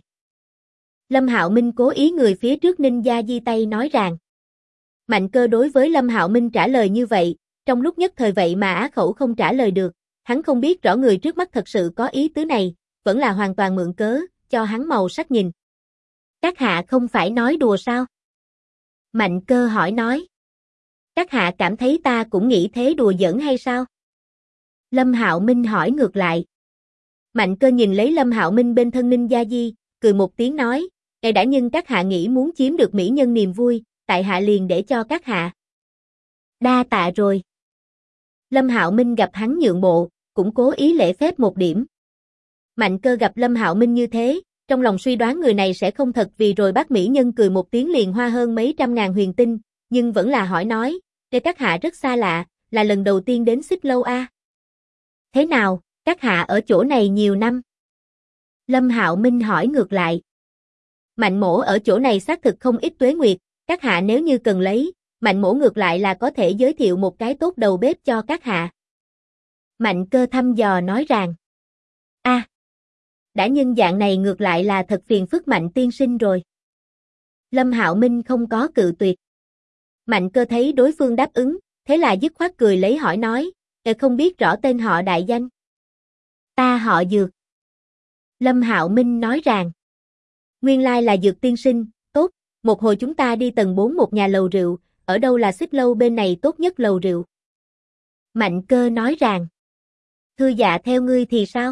Lâm Hạo Minh cố ý người phía trước Ninh Gia Di tay nói rằng. Mạnh Cơ đối với Lâm Hạo Minh trả lời như vậy, trong lúc nhất thời vậy mà á khẩu không trả lời được, hắn không biết rõ người trước mắt thật sự có ý tứ này, vẫn là hoàn toàn mượn cớ, cho hắn màu sắc nhìn. "Các hạ không phải nói đùa sao?" Mạnh Cơ hỏi nói. "Các hạ cảm thấy ta cũng nghĩ thế đùa giỡn hay sao?" Lâm Hạo Minh hỏi ngược lại. Mạnh Cơ nhìn lấy Lâm Hạo Minh bên thân Ninh Gia Di, cười một tiếng nói, "Ngài đã nhưng các hạ nghĩ muốn chiếm được mỹ nhân niềm vui, tại hạ liền để cho các hạ." "Đa tạ rồi." Lâm Hạo Minh gặp hắn nhượng bộ, cũng cố ý lễ phép một điểm. Mạnh Cơ gặp Lâm Hạo Minh như thế, trong lòng suy đoán người này sẽ không thật vì rồi bắt mỹ nhân cười một tiếng liền hoa hơn mấy trăm ngàn huyền tinh, nhưng vẫn là hỏi nói, "Để các hạ rất xa lạ, là lần đầu tiên đến Xích Lâu a?" "Thế nào, các hạ ở chỗ này nhiều năm?" Lâm Hạo Minh hỏi ngược lại. "Mạnh mỗ ở chỗ này xác thực không ít tuế nguyệt, các hạ nếu như cần lấy, Mạnh mỗ ngược lại là có thể giới thiệu một cái tốt đầu bếp cho các hạ." Mạnh Cơ thăm dò nói rằng. "A, đã nhưng dạng này ngược lại là thật phiền phức Mạnh tiên sinh rồi." Lâm Hạo Minh không có cự tuyệt. Mạnh Cơ thấy đối phương đáp ứng, thế là dứt khoát cười lấy hỏi nói, "Không biết rõ tên họ đại danh?" "Ta họ Dược." Lâm Hạo Minh nói rằng. "Nguyên lai là Dược tiên sinh, tốt, một hồi chúng ta đi tầng 4 một nhà lầu rượu, ở đâu là Xích Lâu bên này tốt nhất lầu rượu?" Mạnh Cơ nói rằng. "Thưa dạ theo ngươi thì sao?"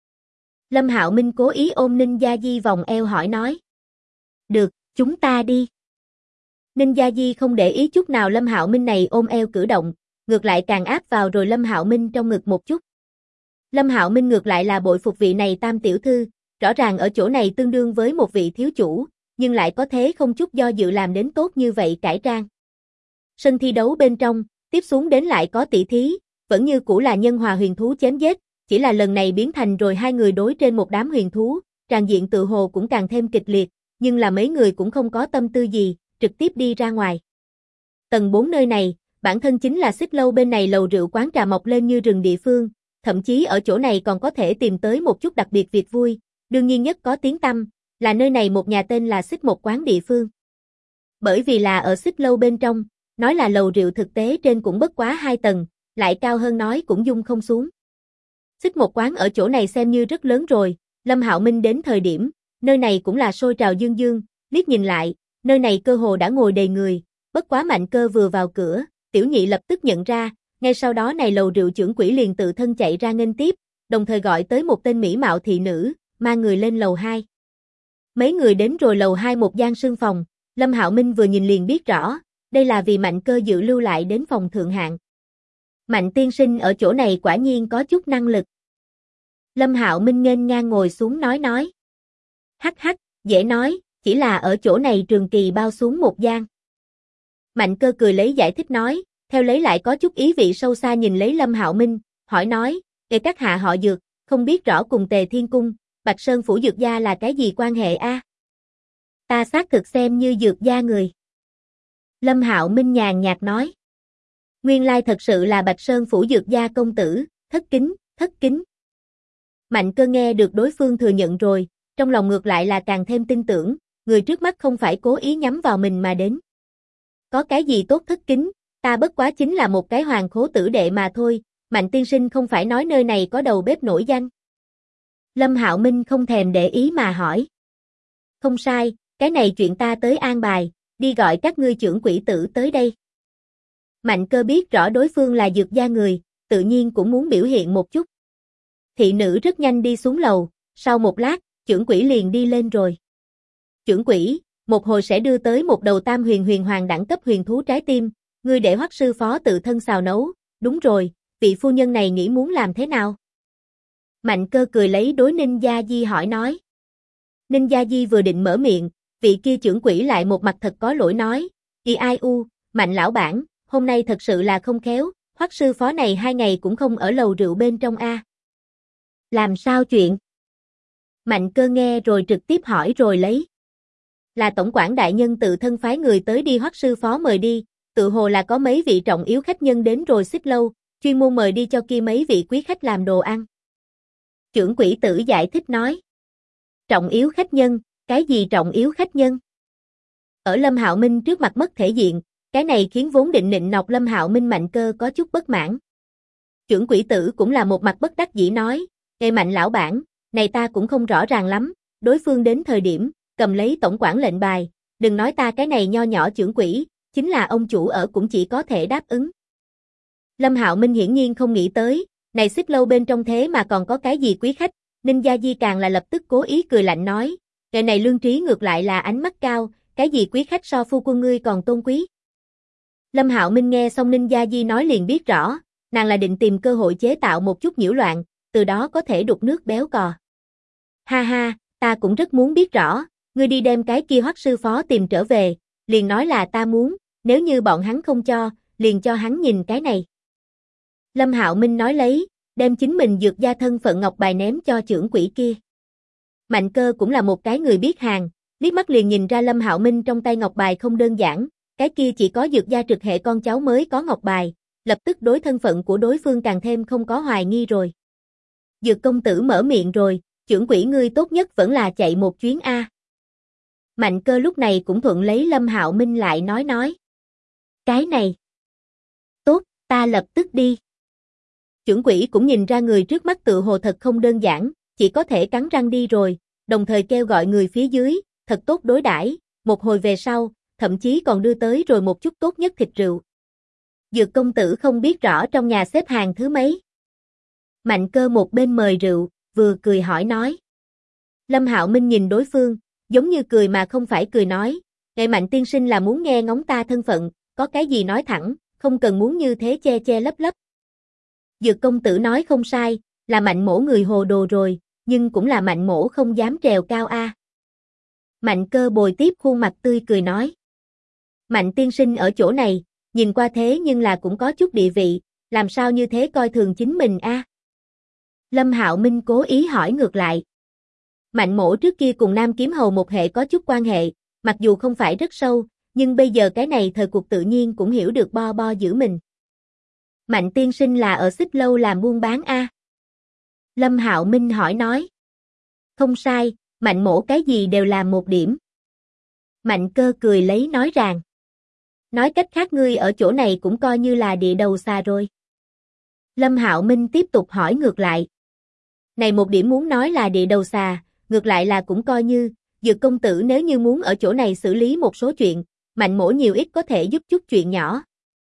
Lâm Hạo Minh cố ý ôm Ninh Gia Di vòng eo hỏi nói. "Được, chúng ta đi." Ninh Gia Di không để ý chút nào Lâm Hạo Minh này ôm eo cử động, ngược lại càng áp vào rồi Lâm Hạo Minh trong ngực một chút. Lâm Hạo Minh ngược lại là bội phục vị này tam tiểu thư, rõ ràng ở chỗ này tương đương với một vị thiếu chủ, nhưng lại có thế không chút do dự làm đến tốt như vậy cải trang. Sân thi đấu bên trong, tiếp xuống đến lại có tỷ thí, vẫn như cũ là nhân hòa huyền thú chém giết, chỉ là lần này biến thành rồi hai người đối trên một đám huyền thú, tràn diện tự hồ cũng càng thêm kịch liệt, nhưng là mấy người cũng không có tâm tư gì, trực tiếp đi ra ngoài. Tầng 4 nơi này, bản thân chính là Xích Lâu bên này lầu rượu quán trà mọc lên như rừng địa phương, thậm chí ở chỗ này còn có thể tìm tới một chút đặc biệt việc vui, đương nhiên nhất có tiếng tăm, là nơi này một nhà tên là Xích Một quán địa phương. Bởi vì là ở Xích Lâu bên trong, nói là lầu rượu thực tế trên cũng bất quá 2 tầng, lại cao hơn nói cũng dung không xuống. Xích Một quán ở chỗ này xem như rất lớn rồi, Lâm Hạo Minh đến thời điểm, nơi này cũng là sôi trào dương dương, liếc nhìn lại, nơi này cơ hồ đã ngồi đầy người, bất quá Mạnh Cơ vừa vào cửa, tiểu nhị lập tức nhận ra, ngay sau đó này lầu rượu trưởng quỹ liền tự thân chạy ra nghênh tiếp, đồng thời gọi tới một tên mỹ mạo thị nữ, mang người lên lầu 2. Mấy người đến rồi lầu 2 một gian sương phòng, Lâm Hạo Minh vừa nhìn liền biết rõ, đây là vì Mạnh Cơ dự lưu lại đến phòng thượng hạng. Mạnh tiên sinh ở chỗ này quả nhiên có chút năng lực. Lâm Hạo Minh nghênh ngang ngồi xuống nói. "Hắc hắc, dễ nói, chỉ là ở chỗ này trường kỳ bao xuống một gian." Mạnh Cơ cười lấy giải thích nói, theo lấy lại có chút ý vị sâu xa nhìn lấy Lâm Hạo Minh, hỏi nói, các hạ họ Dược, không biết rõ cùng Tề Thiên Cung, Bạch Sơn Phủ Dược gia là cái gì quan hệ a?" "Ta xác thực xem như Dược gia người." Lâm Hạo Minh nhàn nhạt nói. Nguyên lai thật sự là Bạch Sơn phủ Dược gia công tử, thất kính, thất kính. Mạnh Cơ nghe được đối phương thừa nhận rồi, trong lòng ngược lại là càng thêm tin tưởng, người trước mắt không phải cố ý nhắm vào mình mà đến. Có cái gì tốt thất kính, ta bất quá chính là một cái hoàng khố tử đệ mà thôi, Mạnh tiên sinh không phải nói nơi này có đầu bếp nổi danh. Lâm Hạo Minh không thèm để ý mà hỏi. Không sai, cái này chuyện ta tới an bài, đi gọi các ngươi trưởng quỹ tử tới đây. Mạnh Cơ biết rõ đối phương là Dược gia người, tự nhiên cũng muốn biểu hiện một chút. Thị nữ rất nhanh đi xuống lầu, sau một lát, trưởng quỹ liền đi lên rồi. Trưởng quỹ, một hồi sẽ đưa tới một đầu tam huyền huyền hoàng đẳng cấp huyền thú trái tim, ngươi để Hoắc sư phó tự thân xào nấu, đúng rồi, vị phu nhân này nghĩ muốn làm thế nào? Mạnh Cơ cười lấy đối Ninh Gia Di hỏi nói. Ninh Gia Di vừa định mở miệng, vị kia trưởng quỹ lại một mặt thật có lỗi nói, Mạnh lão bản, hôm nay thật sự là không khéo, Hoắc sư phó này 2 ngày cũng không ở lầu rượu bên trong a. Làm sao chuyện? Mạnh Cơ nghe rồi trực tiếp hỏi rồi lấy. Là tổng quản đại nhân tự thân phái người tới đi Hoắc sư phó mời đi, tự hồ là có mấy vị trọng yếu khách nhân đến rồi xích lâu, chuyên môn mời đi cho kia mấy vị quý khách làm đồ ăn. Trưởng quỹ tử giải thích nói. Trọng yếu khách nhân, cái gì trọng yếu khách nhân? Ở Lâm Hạo Minh trước mặt mất thể diện, cái này khiến vốn định nịnh nọt Lâm Hạo Minh Mạnh Cơ có chút bất mãn. Trưởng quỹ tử cũng là một mặt bất đắc dĩ nói, "Ê Mạnh lão bản, này ta cũng không rõ ràng lắm, đối phương đến thời điểm, cầm lấy tổng quản lệnh bài, đừng nói ta cái này nho nhỏ trưởng quỹ, chính là ông chủ ở cũng chỉ có thể đáp ứng." Lâm Hạo Minh hiển nhiên không nghĩ tới, này xích lâu bên trong thế mà còn có cái gì quý khách, Ninh Gia Di càng là lập tức cố ý cười lạnh nói, "Kẻ này lương trí ngược lại là ánh mắt cao, cái gì quý khách so phu quân ngươi còn tôn quý." Lâm Hạo Minh nghe xong Ninh Gia Di nói liền biết rõ, nàng là định tìm cơ hội chế tạo một chút nhiễu loạn, từ đó có thể đục nước béo cò. Ha ha, ta cũng rất muốn biết rõ, ngươi đi đem cái kia Hoắc sư phó tìm trở về, liền nói là ta muốn, nếu như bọn hắn không cho, liền cho hắn nhìn cái này. Lâm Hạo Minh nói lấy, đem chính mình Dược gia thân phận ngọc bài ném cho trưởng quỹ kia. Mạnh Cơ cũng là một cái người biết hàng, liếc mắt liền nhìn ra Lâm Hạo Minh trong tay ngọc bài không đơn giản, cái kia chỉ có Dược gia trực hệ con cháu mới có ngọc bài, lập tức đối thân phận của đối phương càng thêm không có hoài nghi rồi. Dược công tử mở miệng rồi, trưởng quỹ ngươi tốt nhất vẫn là chạy một chuyến a. Mạnh Cơ lúc này cũng thuận lấy Lâm Hạo Minh lại nói. Cái này. Tốt, ta lập tức đi. Trưởng quỹ cũng nhìn ra người trước mắt tự hồ thật không đơn giản, chỉ có thể cắn răng đi rồi, đồng thời kêu gọi người phía dưới, thật tốt đối đãi, một hồi về sau, thậm chí còn đưa tới rồi một chút tốt nhất thịt rượu. Dược công tử không biết rõ trong nhà xếp hàng thứ mấy. Mạnh Cơ một bên mời rượu, vừa cười hỏi nói. Lâm Hạo Minh nhìn đối phương, giống như cười mà không phải cười nói, "Đệ Mạnh tiên sinh là muốn nghe ngóng ta thân phận, có cái gì nói thẳng, không cần muốn như thế che che lấp lấp." Dược công tử nói không sai, là Mạnh mỗ người hồ đồ rồi, nhưng cũng là Mạnh mỗ không dám trèo cao a. Mạnh Cơ bồi tiếp khuôn mặt tươi cười nói. Mạnh tiên sinh ở chỗ này, nhìn qua thế nhưng là cũng có chút địa vị, làm sao như thế coi thường chính mình a? Lâm Hạo Minh cố ý hỏi ngược lại. Mạnh mỗ trước kia cùng Nam Kiếm Hầu một hệ có chút quan hệ, mặc dù không phải rất sâu, nhưng bây giờ cái này thời cuộc tự nhiên cũng hiểu được bo bo giữ mình. Mạnh tiên sinh là ở xích lâu làm buôn bán a? Lâm Hạo Minh hỏi nói. Không sai, Mạnh mỗ cái gì đều làm một điểm. Mạnh Cơ cười lấy nói rằng. Nói cách khác ngươi ở chỗ này cũng coi như là địa đầu xa rồi. Lâm Hạo Minh tiếp tục hỏi ngược lại. Này một điểm muốn nói là địa đầu xà, ngược lại là cũng coi như, Dược công tử nếu như muốn ở chỗ này xử lý một số chuyện, Mạnh mỗ nhiều ít có thể giúp chút chuyện nhỏ.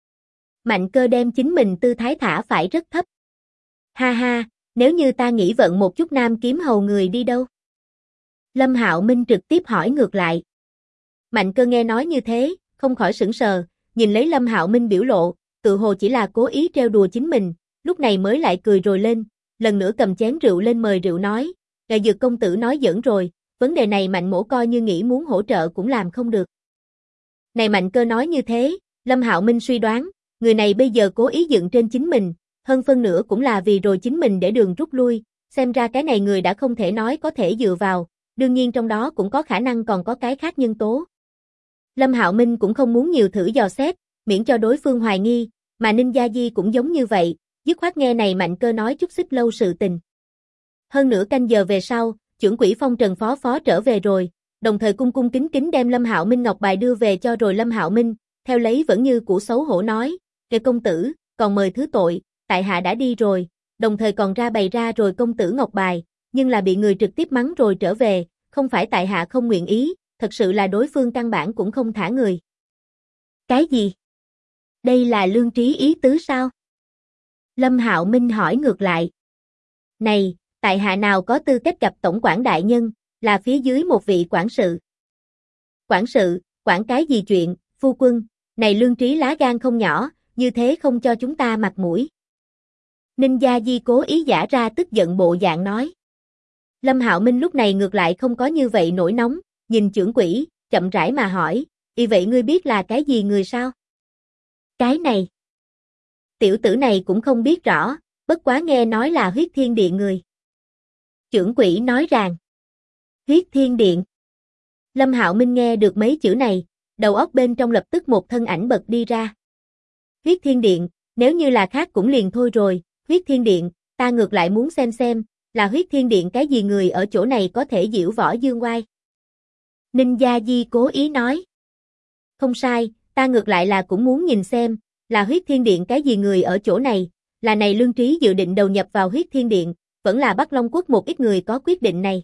Mạnh Cơ đem chính mình tư thái thả phải rất thấp. Ha ha, nếu như ta nghĩ vận một chút Nam Kiếm Hầu người đi đâu? Lâm Hạo Minh trực tiếp hỏi ngược lại. Mạnh Cơ nghe nói như thế, không khỏi sững sờ, nhìn lấy Lâm Hạo Minh biểu lộ, tự hồ chỉ là cố ý trêu đùa chính mình, lúc này mới lại cười rồi lên, lần nữa cầm chén rượu lên mời rượu nói, "Ngài Dược công tử nói giỡn rồi, vấn đề này Mạnh mỗ coi như nghĩ muốn hỗ trợ cũng làm không được." Này Mạnh Cơ nói như thế, Lâm Hạo Minh suy đoán, người này bây giờ cố ý dựng trên chính mình, hơn phân nửa cũng là vì rồi chính mình để đường rút lui, xem ra cái này người đã không thể nói có thể dựa vào, đương nhiên trong đó cũng có khả năng còn có cái khác nhân tố. Lâm Hạo Minh cũng không muốn nhiều thử dò xét, miễn cho đối phương hoài nghi, Mà Ninh Gia Di cũng giống như vậy, dứt khoát nghe này Mạnh Cơ nói chút xích lâu sự tình. Hơn nửa canh giờ về sau, chưởng quỹ Phong Trần phó trở về rồi, đồng thời cung cung kính kính đem Lâm Hạo Minh ngọc bài đưa về cho rồi Lâm Hạo Minh, theo lấy vẫn như cũ xấu hổ nói, "Kệ công tử, còn mời thứ tội, tại hạ đã đi rồi." Đồng thời còn ra bày ra rồi công tử ngọc bài, nhưng là bị người trực tiếp mắng rồi trở về, không phải tại hạ không nguyện ý, thật sự là đối phương căn bản cũng không thả người. Cái gì? Đây là lương trí ý tứ sao? Lâm Hạo Minh hỏi ngược lại. Này, tại hạ nào có tư cách gặp tổng quản đại nhân, là phía dưới một vị quản sự. Quản sự, quản cái gì chuyện, phu quân, này lương trí lá gan không nhỏ, như thế không cho chúng ta mặt mũi. Ninh Gia Di cố ý giả ra tức giận bộ dạng nói. Lâm Hạo Minh lúc này ngược lại không có như vậy nổi nóng, nhìn chưởng quỹ, chậm rãi mà hỏi, "Y vậy ngươi biết là cái gì người sao?" Cái này. Tiểu tử này cũng không biết rõ, bất quá nghe nói là Huyết Thiên Điện người. Chưởng quỹ nói rằng, Huyết Thiên Điện. Lâm Hạo Minh nghe được mấy chữ này, đầu óc bên trong lập tức một thân ảnh bật đi ra. Huyết Thiên Điện, nếu như là khác cũng liền thôi rồi, Huyết Thiên Điện, ta ngược lại muốn xem, là Huyết Thiên Điện cái gì người ở chỗ này có thể diễu võ dương oai. Ninh Gia Di cố ý nói. Không sai, ta ngược lại là cũng muốn nhìn xem, là Huyết Thiên Điện cái gì người ở chỗ này, là này lương trí dự định đầu nhập vào Huyết Thiên Điện, vẫn là Bắc Long Quốc một ít người có quyết định này.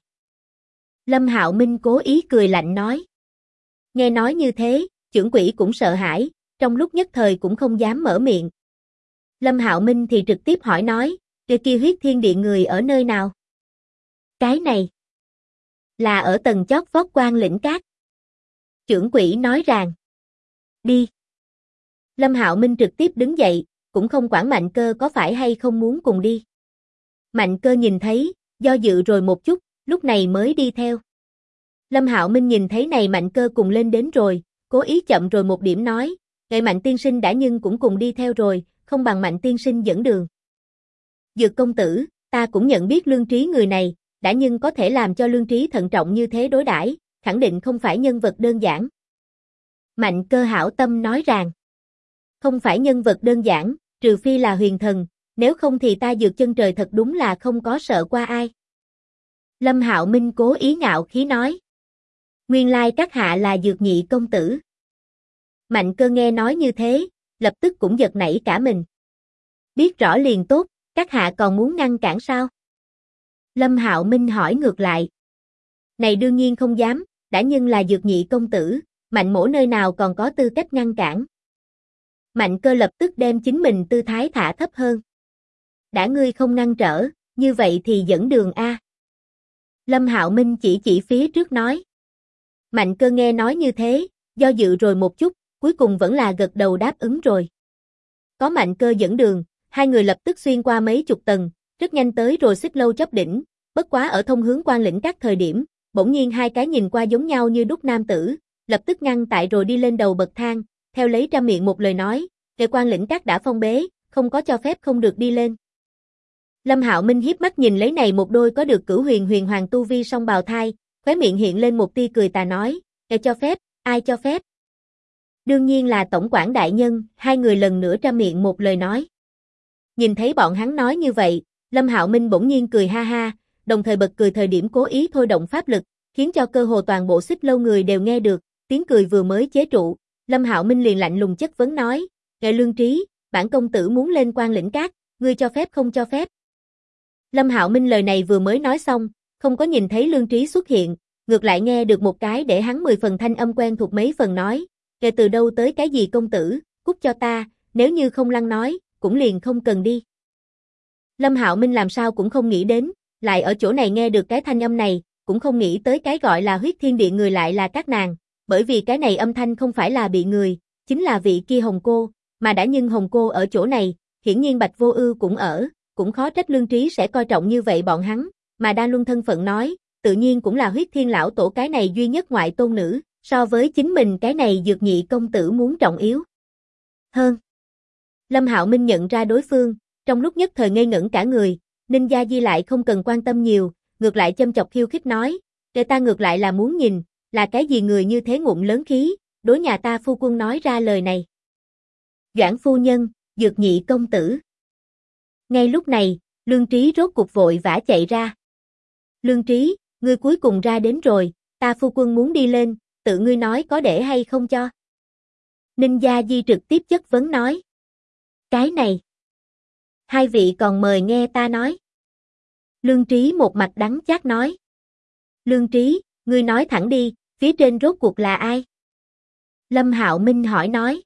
Lâm Hạo Minh cố ý cười lạnh nói. Nghe nói như thế, chưởng quỹ cũng sợ hãi, trong lúc nhất thời cũng không dám mở miệng. Lâm Hạo Minh thì trực tiếp hỏi nói, kia Huyết Thiên Điện người ở nơi nào? Cái này là ở tầng chót vót Quan Lĩnh Cát. Chưởng quỹ nói rằng, đi. Lâm Hạo Minh trực tiếp đứng dậy, cũng không quản Mạnh Cơ có phải hay không muốn cùng đi. Mạnh Cơ nhìn thấy, do dự rồi một chút, lúc này mới đi theo. Lâm Hạo Minh nhìn thấy này Mạnh Cơ cùng lên đến rồi, cố ý chậm rồi một điểm nói, "Ngài Mạnh tiên sinh đã nhưng cũng cùng đi theo rồi, không bằng Mạnh tiên sinh dẫn đường." Dược công tử, ta cũng nhận biết lương trí người này, đã nhưng có thể làm cho lương trí thận trọng như thế đối đãi, khẳng định không phải nhân vật đơn giản. Mạnh Cơ hảo tâm nói rằng, không phải nhân vật đơn giản, trừ phi là huyền thần, nếu không thì ta Dược Chân Trời thật đúng là không có sợ qua ai. Lâm Hạo Minh cố ý ngạo khí nói. Nguyên lai các hạ là Dược Nhị công tử. Mạnh Cơ nghe nói như thế, lập tức cũng giật nảy cả mình. Biết rõ liền tốt, các hạ còn muốn ngăn cản sao? Lâm Hạo Minh hỏi ngược lại. Này đương nhiên không dám, đã nhưng là Dược Nhị công tử, Mạnh mỗ nơi nào còn có tư cách ngăn cản. Mạnh Cơ lập tức đem chính mình tư thái thả thấp hơn. Đã ngươi không ngăn trở, như vậy thì dẫn đường a. Lâm Hạo Minh chỉ phía trước nói. Mạnh Cơ nghe nói như thế, do dự rồi một chút, cuối cùng vẫn là gật đầu đáp ứng rồi. Có Mạnh Cơ dẫn đường, hai người lập tức xuyên qua mấy chục tầng, rất nhanh tới rồi xích lâu chóp đỉnh, bất quá ở thông hướng Quan Lĩnh Các thời điểm, bỗng nhiên hai cái nhìn qua giống nhau như đúc nam tử, lập tức ngăn tại rồi đi lên đầu bậc thang, theo lấy ra miệng một lời nói, "Về Quan Lĩnh Các đã phong bế, không có cho phép không được đi lên." Lâm Hạo Minh hiếp mắt nhìn lấy này một đôi có được cửu huyền hoàng tu vi song bào thai, khóe miệng hiện lên một tia cười tà nói, cho phép, ai cho phép?" Đương nhiên là tổng quản đại nhân, hai người lần nữa ra miệng một lời nói. Nhìn thấy bọn hắn nói như vậy, Lâm Hạo Minh bỗng nhiên cười ha ha, đồng thời bật cười thời điểm cố ý thôi động pháp lực, khiến cho cơ hồ toàn bộ xích lâu người đều nghe được, tiếng cười vừa mới chế trụ, Lâm Hạo Minh liền lạnh lùng chất vấn nói, "Ngài lương trí, bản công tử muốn lên Quan Lĩnh Các, ngươi cho phép không cho phép?" Lâm Hạo Minh lời này vừa mới nói xong, không có nhìn thấy lương trí xuất hiện, ngược lại nghe được một cái để hắn 10 phần thanh âm quen thuộc mấy phần nói, "Kể từ đâu tới cái gì công tử, cút cho ta, nếu như không lăn nói, cũng liền không cần đi." Lâm Hạo Minh làm sao cũng không nghĩ đến, lại ở chỗ này nghe được cái thanh âm này, cũng không nghĩ tới cái gọi là Huyết Thiên Điện người lại là các nàng, bởi vì cái này âm thanh không phải là bị người, chính là vị kia Hồng Cô, mà đã nhưng Hồng Cô ở chỗ này, hiển nhiên Bạch Vô Ưu cũng ở, cũng khó trách lương trí sẽ coi trọng như vậy bọn hắn, mà đa luân thân phận nói, tự nhiên cũng là Huyết Thiên lão tổ cái này duy nhất ngoại tôn nữ, so với chính mình cái này Dược Nhị công tử muốn trọng yếu hơn. Lâm Hạo Minh nhận ra đối phương, trong lúc nhất thời ngây ngẩn cả người, Ninh Gia Di lại không cần quan tâm nhiều, ngược lại châm chọc khiêu khích nói, "Để ta ngược lại là muốn nhìn, là cái gì người như thế ngụm lớn khí, đối nhà ta phu quân nói ra lời này." Doãn phu nhân, Dược Nhị công tử. Ngay lúc này, Lương Trí rốt cục vội vã chạy ra. Lương Trí, ngươi cuối cùng ra đến rồi, ta phu quân muốn đi lên, tự ngươi nói có để hay không cho. Ninh Gia Di trực tiếp chất vấn nói. Cái này. Hai vị còn mời nghe ta nói. Lương Trí một mặt đắng chát nói. Lương Trí, ngươi nói thẳng đi, phía trên rốt cuộc là ai? Lâm Hạo Minh hỏi nói.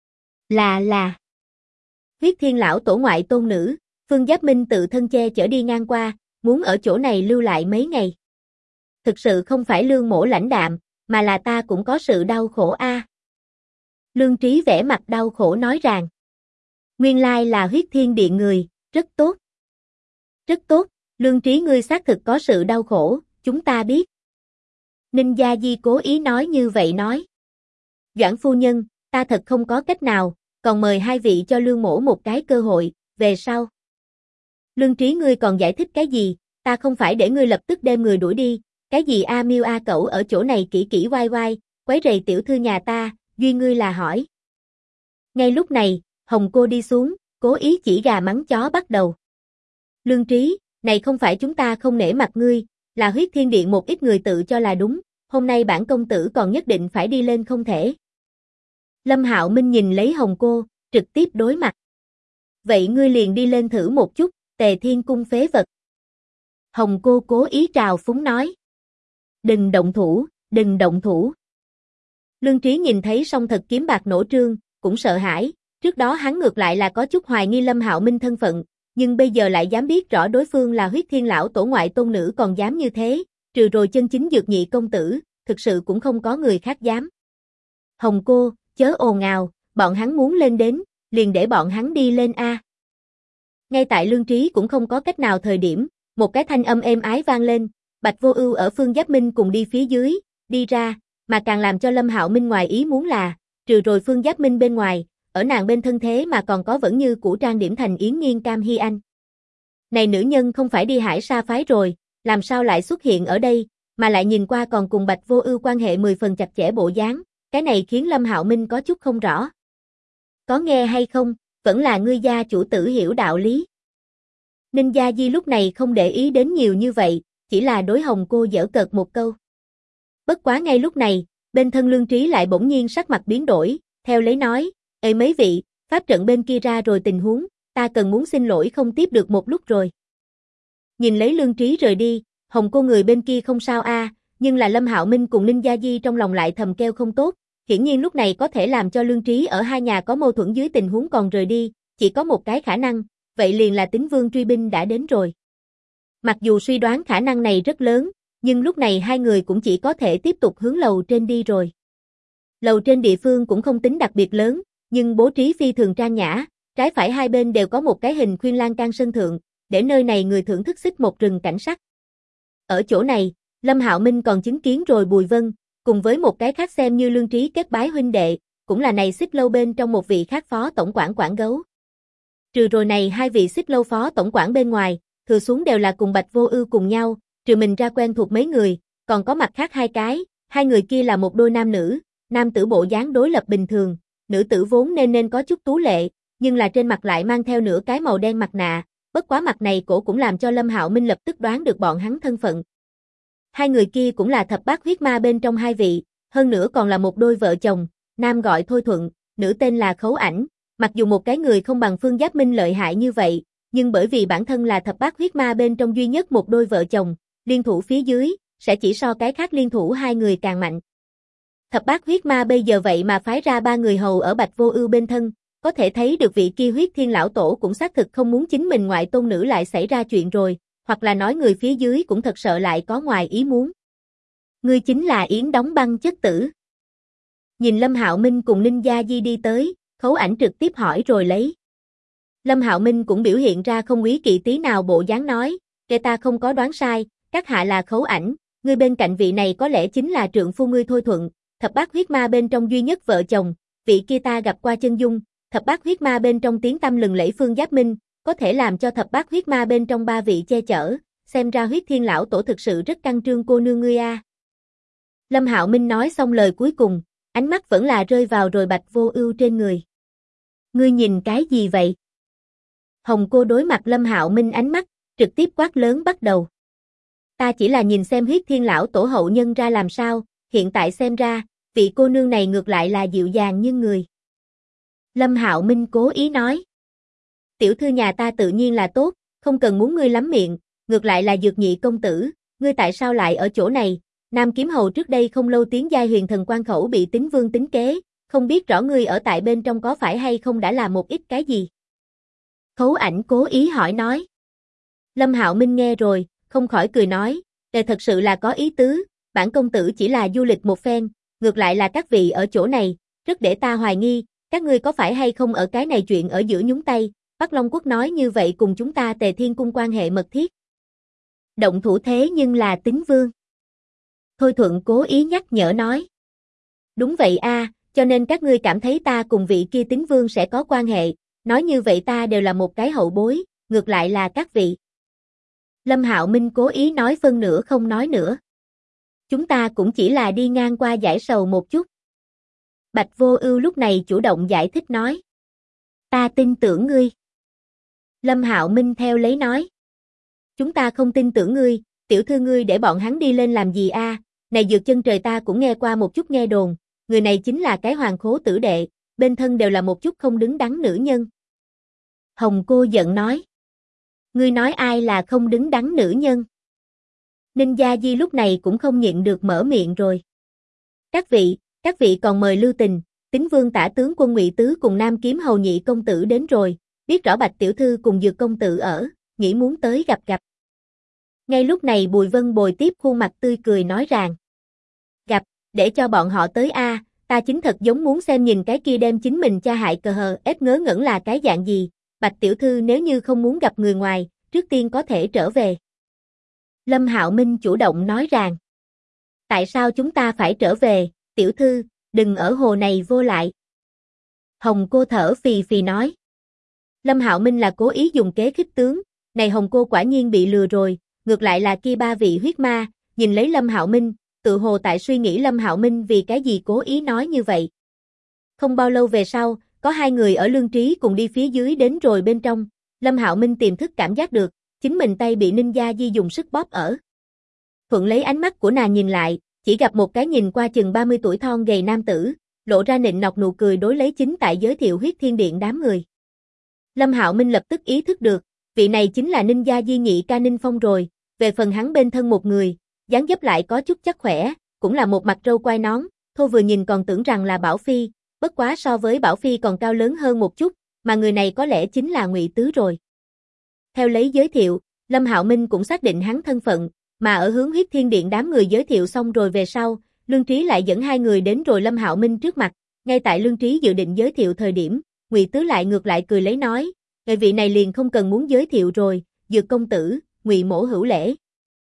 Là. Huyết Thiên lão tổ ngoại tôn nữ, Phương Giáp Minh tự thân che chở đi ngang qua, muốn ở chỗ này lưu lại mấy ngày. Thực sự không phải Lương mỗ lãnh đạm, mà là ta cũng có sự đau khổ a. Lương Trí vẻ mặt đau khổ nói rằng. Nguyên lai là Huyết Thiên Điện người, rất tốt. Rất tốt, Lương Trí ngươi xác thực có sự đau khổ, chúng ta biết. Ninh Gia Di cố ý nói như vậy nói. Doãn phu nhân, ta thật không có cách nào, còn mời hai vị cho Lương mỗ một cái cơ hội, về sau. Lương Trí ngươi còn giải thích cái gì, ta không phải để ngươi lập tức đem người đuổi đi, cái gì A Miêu A Cẩu ở chỗ này kỹ kỹ oai oai, quấy rầy tiểu thư nhà ta, duy ngươi là hỏi. Ngay lúc này, Hồng cô đi xuống, cố ý chỉ gà mắng chó bắt đầu. Lương Trí, này không phải chúng ta không nể mặt ngươi, là Huyết Thiên Điện một ít người tự cho là đúng, hôm nay bản công tử còn nhất định phải đi lên không thể. Lâm Hạo Minh nhìn lấy Hồng cô, trực tiếp đối mặt. Vậy ngươi liền đi lên thử một chút, Tề Thiên cung phế vật. Hồng cô cố ý trào phúng nói. Đừng động thủ, đừng động thủ. Lương Trí nhìn thấy song thật kiếm bạc nổ trương, cũng sợ hãi, trước đó hắn ngược lại là có chút hoài nghi Lâm Hạo Minh thân phận, nhưng bây giờ lại dám biết rõ đối phương là Huyết Thiên lão tổ ngoại tôn nữ còn dám như thế, trừ rồi chân chính Dược Nhị công tử, thực sự cũng không có người khác dám. Hồng cô, chớ ồn ào, bọn hắn muốn lên đến, liền để bọn hắn đi lên a. Ngay tại Lương Trí cũng không có cách nào thời điểm, một cái thanh âm êm ái vang lên, Bạch Vô Ưu ở Phương Giáp Minh cùng đi phía dưới, đi ra, mà càng làm cho Lâm Hạo Minh ngoài ý muốn là, trừ rồi Phương Giáp Minh bên ngoài, ở nàng bên thân thế mà còn có vẫn như cũ trang điểm thành Yến Nghiên Cam Hi Anh. Này nữ nhân không phải đi Hải Sa phái rồi, làm sao lại xuất hiện ở đây, mà lại nhìn qua còn cùng Bạch Vô Ưu quan hệ 10 phần chặt chẽ bộ dáng, cái này khiến Lâm Hạo Minh có chút không rõ. Có nghe hay không, vẫn là ngươi gia chủ tử hiểu đạo lý. Ninh Gia Di lúc này không để ý đến nhiều như vậy, chỉ là đối Hồng cô giở cợt một câu. Bất quá ngay lúc này, bên thân Lương Trí lại bỗng nhiên sắc mặt biến đổi, theo lấy nói, ê mấy vị, pháp trận bên kia ra rồi tình huống, ta cần muốn xin lỗi không tiếp được một lúc rồi. Nhìn lấy Lương Trí rời đi, Hồng cô người bên kia không sao a, nhưng là Lâm Hạo Minh cùng Ninh Gia Di trong lòng lại thầm kêu không tốt, hiển nhiên lúc này có thể làm cho Lương Trí ở hai nhà có mâu thuẫn dưới tình huống còn rời đi, chỉ có một cái khả năng, vậy liền là Tín Vương truy binh đã đến rồi. Mặc dù suy đoán khả năng này rất lớn, nhưng lúc này hai người cũng chỉ có thể tiếp tục hướng lầu trên đi rồi. Lầu trên địa phương cũng không tính đặc biệt lớn, nhưng bố trí phi thường trang nhã, trái phải hai bên đều có một cái hình khuyên lan can sân thượng, để nơi này người thưởng thức xích một rừng cảnh sắc. Ở chỗ này, Lâm Hạo Minh còn chứng kiến rồi Bùi Vân, cùng với một cái khác xem như Lương Trí kết bái huynh đệ, cũng là này xích lâu bên trong một vị khác phó tổng quản quản gấu. Trừ rồi này hai vị xích lâu phó tổng quản bên ngoài, thừa xuống đều là cùng Bạch Vô Ưu cùng nhau, trừ mình ra quen thuộc mấy người, còn có mặt khác hai người kia là một đôi nam nữ, nam tử bộ dáng đối lập bình thường, nữ tử vốn nên có chút tú lệ, nhưng là trên mặt lại mang theo nửa cái màu đen mặt nạ, bất quá mặt này cổ cũng làm cho Lâm Hạo Minh lập tức đoán được bọn hắn thân phận. Hai người kia cũng là thập bát huyết ma bên trong hai vị, hơn nữa còn là một đôi vợ chồng, nam gọi Thôi Thuận, nữ tên là Khấu Ảnh, mặc dù một cái người không bằng Phương Giáp Minh lợi hại như vậy, nhưng bởi vì bản thân là thập bát huyết ma bên trong duy nhất một đôi vợ chồng, liên thủ phía dưới, sẽ chỉ so cái khác liên thủ hai người càng mạnh. Thập bát huyết ma bây giờ vậy mà phái ra ba người hầu ở Bạch Vô Ưu bên thân, có thể thấy được vị kia Huyết Thiên lão tổ cũng xác thực không muốn chính mình ngoại tôn nữ lại xảy ra chuyện rồi, hoặc là nói người phía dưới cũng thật sợ lại có ngoài ý muốn. Ngươi chính là Yến đóng băng chất tử. Nhìn Lâm Hạo Minh cùng Ninh Gia Di đi tới, Khấu Ảnh trực tiếp hỏi rồi lấy. Lâm Hạo Minh cũng biểu hiện ra không ý kỵ tí nào bộ dáng nói, kể ta không có đoán sai, các hạ là Khấu Ảnh, ngươi bên cạnh vị này có lẽ chính là trượng phu ngươi Thôi Thuận, thập bát huyết ma bên trong duy nhất vợ chồng, vị kia ta gặp qua chân dung, thập bát huyết ma bên trong tiếng tăm lừng lẫy Phương Giáp Minh, có thể làm cho thập bát huyết ma bên trong ba vị che chở, xem ra Huyết Thiên lão tổ thực sự rất căng trương cô nương ngươi a. Lâm Hạo Minh nói xong lời cuối cùng, ánh mắt vẫn là rơi vào rồi Bạch Vô Ưu trên người. Ngươi nhìn cái gì vậy? Hồng cô đối mặt Lâm Hạo Minh ánh mắt, trực tiếp quát lớn bắt đầu. Ta chỉ là nhìn xem Huyết Thiên lão tổ hậu nhân ra làm sao, hiện tại xem ra, vị cô nương này ngược lại là dịu dàng như người. Lâm Hạo Minh cố ý nói. Tiểu thư nhà ta tự nhiên là tốt, không cần muốn ngươi lắm miệng, ngược lại là Dược Nhị công tử, ngươi tại sao lại ở chỗ này? Nam Kiếm Hầu trước đây không lâu tiến giai huyền thần quan khẩu bị Tín Vương tính kế, không biết rõ ngươi ở tại bên trong có phải hay không đã làm một ít cái gì? Khấu Ảnh cố ý hỏi nói. Lâm Hạo Minh nghe rồi, không khỏi cười nói, thật sự là có ý tứ, bản công tử chỉ là du lịch một phen, ngược lại là các vị ở chỗ này, rất để ta hoài nghi, các ngươi có phải hay không ở cái này chuyện ở giữa nhúng tay, Bắc Long Quốc nói như vậy cùng chúng ta Tề Thiên Cung quan hệ mật thiết. Động thủ thế nhưng là Tín Vương. Thôi Thuận cố ý nhắc nhở nói. Đúng vậy a, cho nên các ngươi cảm thấy ta cùng vị kia Tín Vương sẽ có quan hệ, nói như vậy ta đều là một cái hậu bối, ngược lại là các vị. Lâm Hạo Minh cố ý nói phân nửa không nói nữa. Chúng ta cũng chỉ là đi ngang qua giải sầu một chút. Bạch Vô Ưu lúc này chủ động giải thích nói. Ta tin tưởng ngươi. Lâm Hạo Minh theo lấy nói. Chúng ta không tin tưởng ngươi, tiểu thư ngươi để bọn hắn đi lên làm gì a? Này Dược Chân Trời ta cũng nghe qua một chút nghe đồn, người này chính là cái Hoàng Khố tử đệ, bên thân đều là một chút không đứng đắn nữ nhân. Hồng cô giận nói. Ngươi nói ai là không đứng đắn nữ nhân? Ninh Gia Di lúc này cũng không nhịn được mở miệng rồi. Các vị còn mời lưu tình, Tín Vương tả tướng quân Ngụy Tứ cùng Nam Kiếm Hầu Nhị công tử đến rồi, biết rõ Bạch tiểu thư cùng Dược công tử ở, nghĩ muốn tới gặp gặp. Ngay lúc này Bùi Vân Bồi tiếp khuôn mặt tươi cười nói rằng. Gặp, để cho bọn họ tới a, ta chính thật giống muốn xem nhìn cái kia đem chính mình cha hại cờ hờ ép ngớ ngẩn là cái dạng gì, Bạch tiểu thư nếu như không muốn gặp người ngoài, trước tiên có thể trở về. Lâm Hạo Minh chủ động nói rằng. Tại sao chúng ta phải trở về, tiểu thư, đừng ở hồ này vô lại. Hồng cô thở phì phì nói. Lâm Hạo Minh là cố ý dùng kế khích tướng, này Hồng cô quả nhiên bị lừa rồi, ngược lại là kia ba vị huyết ma, nhìn lấy Lâm Hạo Minh, tự hồ tại suy nghĩ Lâm Hạo Minh vì cái gì cố ý nói như vậy. Không bao lâu về sau, có hai người ở Lương Trí cùng đi phía dưới đến rồi bên trong, Lâm Hạo Minh tiềm thức cảm giác được, chính mình tay bị Ninh Gia Di dùng sức bóp ở. Thuận lấy ánh mắt của nàng nhìn lại, chỉ gặp một cái nhìn qua chừng 30 tuổi thon gầy nam tử, lộ ra nịnh nọt nụ cười đối lấy chính tại giới thiệu Huyết Thiên Điện đám người. Lâm Hạo Minh lập tức ý thức được, vị này chính là Ninh Gia Di nhị ca Ninh Phong rồi, về phần hắn bên thân một người, dáng dấp lại có chút chắc khỏe, cũng là một mặt râu quai nón, thôi vừa nhìn còn tưởng rằng là Bảo Phi, bất quá so với Bảo Phi còn cao lớn hơn một chút, mà người này có lẽ chính là Ngụy Tứ rồi. Theo lấy giới thiệu, Lâm Hạo Minh cũng xác định hắn thân phận, mà ở hướng Huyết Thiên Điện đám người giới thiệu xong rồi về sau, Lương Trí lại dẫn hai người đến rồi Lâm Hạo Minh trước mặt, ngay tại Lương Trí dự định giới thiệu thời điểm, Ngụy Tứ lại ngược lại cười lấy nói, người vị này liền không cần muốn giới thiệu rồi, Dược công tử, Ngụy mỗ hữu lễ.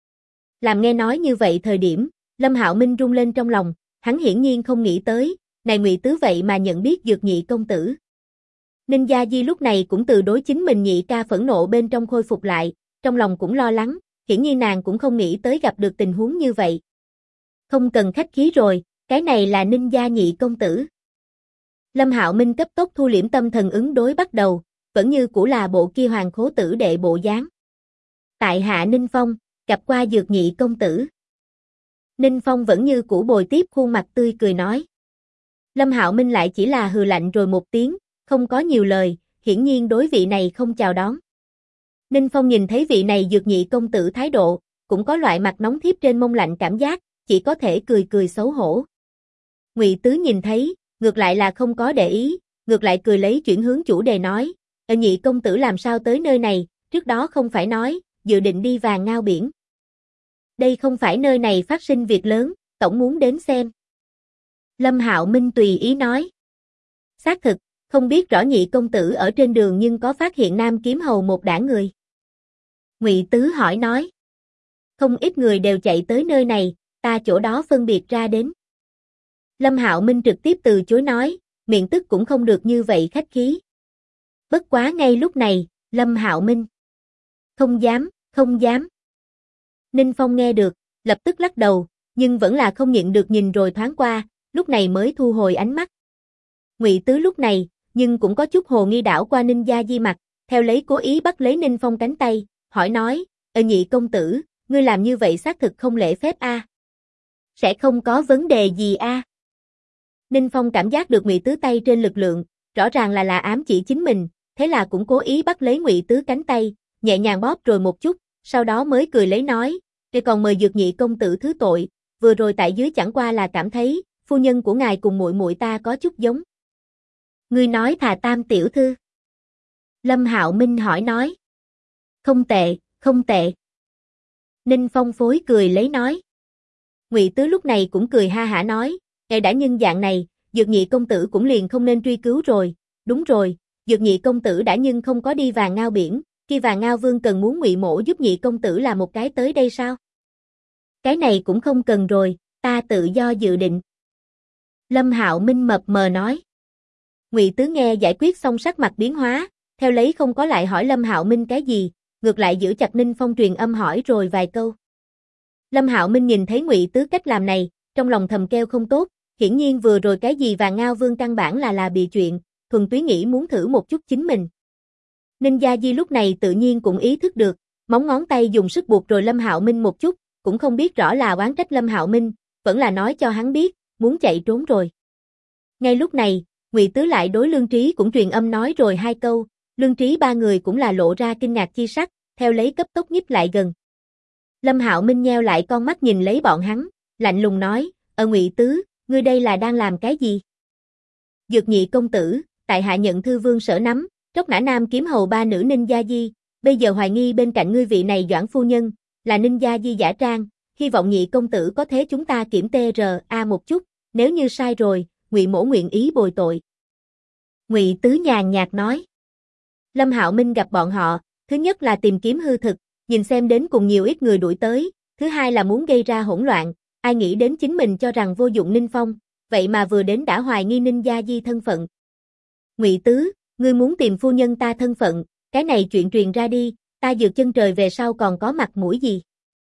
Làm nghe nói như vậy thời điểm, Lâm Hạo Minh rung lên trong lòng, hắn hiển nhiên không nghĩ tới, này Ngụy Tứ vậy mà nhận biết Dược Nhị công tử. Ninh Gia Di lúc này cũng từ đối chính mình nhị ca phẫn nộ bên trong khôi phục lại, trong lòng cũng lo lắng, hiển nhiên nàng cũng không nghĩ tới gặp được tình huống như vậy. Không cần khách khí rồi, cái này là Ninh Gia Nhị công tử. Lâm Hạo Minh cấp tốc thu liễm tâm thần ứng đối bắt đầu, vẫn như cũ là bộ kia Hoàng Khố tử đệ bộ dáng. Tại hạ Ninh Phong, gặp qua Dược Nhị công tử. Ninh Phong vẫn như cũ bồi tiếp khuôn mặt tươi cười nói. Lâm Hạo Minh lại chỉ là hừ lạnh rồi một tiếng, không có nhiều lời, hiển nhiên đối vị này không chào đón. Ninh Phong nhìn thấy vị này Dược Nhị công tử thái độ, cũng có loại mặt nóng thiếp trên mông lạnh cảm giác, chỉ có thể cười cười xấu hổ. Ngụy Tứ nhìn thấy, ngược lại là không có để ý, ngược lại cười lấy chuyển hướng chủ đề nói, Nhị công tử làm sao tới nơi này, trước đó không phải nói, dự định đi Vàng Ngao biển. Đây không phải nơi này phát sinh việc lớn, tổng muốn đến xem. Lâm Hạo Minh tùy ý nói. Xác thực, không biết rõ Nhị công tử ở trên đường nhưng có phát hiện Nam Kiếm Hầu một đảng người. Ngụy Tứ hỏi nói. Không ít người đều chạy tới nơi này, ta chỗ đó phân biệt ra đến. Lâm Hạo Minh trực tiếp từ chối nói, miệng tức cũng không được như vậy khách khí. Bất quá ngay lúc này, Lâm Hạo Minh. Không dám, không dám. Ninh Phong nghe được, lập tức lắc đầu, nhưng vẫn là không nhịn được nhìn rồi thoáng qua, lúc này mới thu hồi ánh mắt. Ngụy Tứ lúc này, nhưng cũng có chút hồ nghi đảo qua Ninh Gia Di mặt, theo lấy cố ý bắt lấy Ninh Phong cánh tay, hỏi nói, Nhị công tử, ngươi làm như vậy xác thực không lễ phép a. Sẽ không có vấn đề gì a. Ninh Phong cảm giác được Ngụy Tứ tay trên lực lượng, rõ ràng là ám chỉ chính mình, thế là cũng cố ý bắt lấy Ngụy Tứ cánh tay, nhẹ nhàng bóp rồi một chút, sau đó mới cười lấy nói, "Để còn mời Dược Nhị công tử thứ tội, vừa rồi tại dưới chẳng qua là cảm thấy, phu nhân của ngài cùng muội muội ta có chút giống." "Ngươi nói Thà Tam tiểu thư?" Lâm Hạo Minh hỏi nói. "Không tệ, không tệ." Ninh Phong phối cười lấy nói. Ngụy Tứ lúc này cũng cười ha hả nói, "Ngài đã nhân dạng này, Dược Nhị công tử cũng liền không nên truy cứu rồi, đúng rồi, Dược Nhị công tử đã nhưng không có đi Vàng Ngao biển, khi Vàng Ngao Vương cần muốn Ngụy mỗ giúp Nhị công tử là một cái tới đây sao?" "Cái này cũng không cần rồi, ta tự do dự định." Lâm Hạo Minh mập mờ nói. Ngụy Tứ nghe giải quyết xong sắc mặt biến hóa, theo lấy không có lại hỏi Lâm Hạo Minh cái gì, ngược lại giữ chặt Ninh Phong truyền âm hỏi rồi vài câu. Lâm Hạo Minh nhìn thấy Ngụy Tứ cách làm này, trong lòng thầm kêu không tốt, hiển nhiên vừa rồi cái gì Vàng Ngao Vương căn bản là bị chuyện, thuần túy nghĩ muốn thử một chút chính mình. Ninh Gia Di lúc này tự nhiên cũng ý thức được, móng ngón tay dùng sức buộc rồi Lâm Hạo Minh một chút, cũng không biết rõ là oán trách Lâm Hạo Minh, vẫn là nói cho hắn biết, muốn chạy trốn rồi. Ngay lúc này, Ngụy Tứ lại đối Lương Trí cũng truyền âm nói rồi hai câu, Lương Trí ba người cũng là lộ ra kinh ngạc chi sắc, theo lấy cấp tốc nhích lại gần. Lâm Hạo Minh nheo lại con mắt nhìn lấy bọn hắn, lạnh lùng nói, Ngụy Tứ, ngươi đây là đang làm cái gì?" "Dược Nhị công tử, tại hạ nhận thư vương sở nắm, Tróc Nã Nam kiếm hầu ba nữ Ninh Gia Di, bây giờ hoài nghi bên cạnh ngươi vị này Doãn phu nhân, là Ninh Gia Di giả trang, hy vọng Nhị công tử có thế chúng ta kiểm TRA một chút, nếu như sai rồi, Ngụy mỗ nguyện ý bồi tội." Ngụy Tứ nhàn nhạt nói. Lâm Hạo Minh gặp bọn họ, thứ nhất là tìm kiếm hư thực, nhìn xem đến cùng nhiều ít người đuổi tới, thứ hai là muốn gây ra hỗn loạn, ai nghĩ đến chính mình cho rằng vô dụng Ninh Phong, vậy mà vừa đến đã hoài nghi Ninh Gia Di thân phận. "Ngụy Tứ, ngươi muốn tìm phu nhân ta thân phận, cái này chuyện truyền ra đi, ta Dược Chân Trời về sau còn có mặt mũi gì?"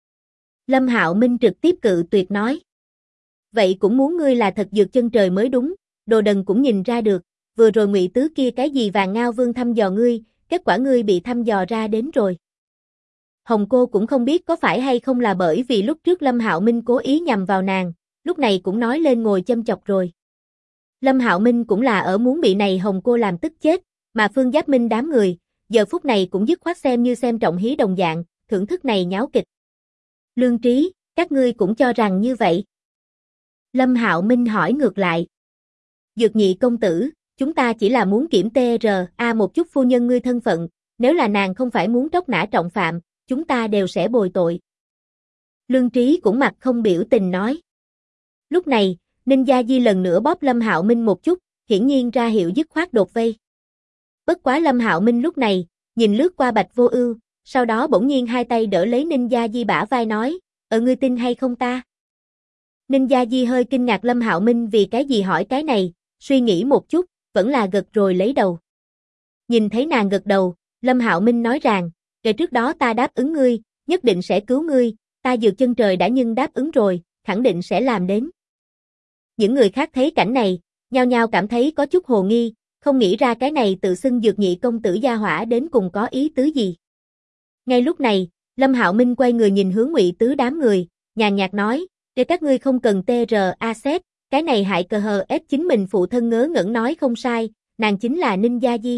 Lâm Hạo Minh trực tiếp cự tuyệt nói. "Vậy cũng muốn ngươi là thật Dược Chân Trời mới đúng, đồ đần cũng nhìn ra được, vừa rồi Ngụy Tứ kia cái gì Vàng Ngao Vương thăm dò ngươi, kết quả ngươi bị thăm dò ra đến rồi." Hồng cô cũng không biết có phải hay không là bởi vì lúc trước Lâm Hạo Minh cố ý nhằm vào nàng, lúc này cũng nói lên ngồi châm chọc rồi. Lâm Hạo Minh cũng là ở muốn bị này Hồng cô làm tức chết, mà Phương Giáp Minh đám người, giờ phút này cũng dứt khoát xem như xem trọng hí đồng dạng, thưởng thức này nháo kịch. "Lương Trí, các ngươi cũng cho rằng như vậy?" Lâm Hạo Minh hỏi ngược lại. "Dược Nhị công tử, chúng ta chỉ là muốn kiểm TRA một chút phu nhân ngươi thân phận, nếu là nàng không phải muốn tróc nã trọng phạm, chúng ta đều sẽ bồi tội." Lương Trí cũng mặt không biểu tình nói. Lúc này, Ninh Gia Di lần nữa bóp Lâm Hạo Minh một chút, hiển nhiên ra hiệu dứt khoát đột vây. Bất quá Lâm Hạo Minh lúc này, nhìn lướt qua Bạch Vô Ưu, sau đó bỗng nhiên hai tay đỡ lấy Ninh Gia Di bả vai nói, ngươi tin hay không ta?" Ninh Gia Di hơi kinh ngạc Lâm Hạo Minh vì cái gì hỏi cái này, suy nghĩ một chút, vẫn là gật rồi lấy đầu. Nhìn thấy nàng gật đầu, Lâm Hạo Minh nói rằng, "Kể trước đó ta đáp ứng ngươi, nhất định sẽ cứu ngươi, ta Dược Chân Trời đã nhưng đáp ứng rồi, khẳng định sẽ làm đến." Những người khác thấy cảnh này, nhao nhao cảm thấy có chút hồ nghi, không nghĩ ra cái này tự xưng Dược Nhị công tử gia hỏa đến cùng có ý tứ gì. Ngay lúc này, Lâm Hạo Minh quay người nhìn hướng Ngụy Tứ đám người, nhàn nhạt nói, "Để các ngươi không cần TRA xét, cái này hại cờ hờ ép chính mình phụ thân ngớ ngẩn nói không sai, nàng chính là Ninh Gia Di."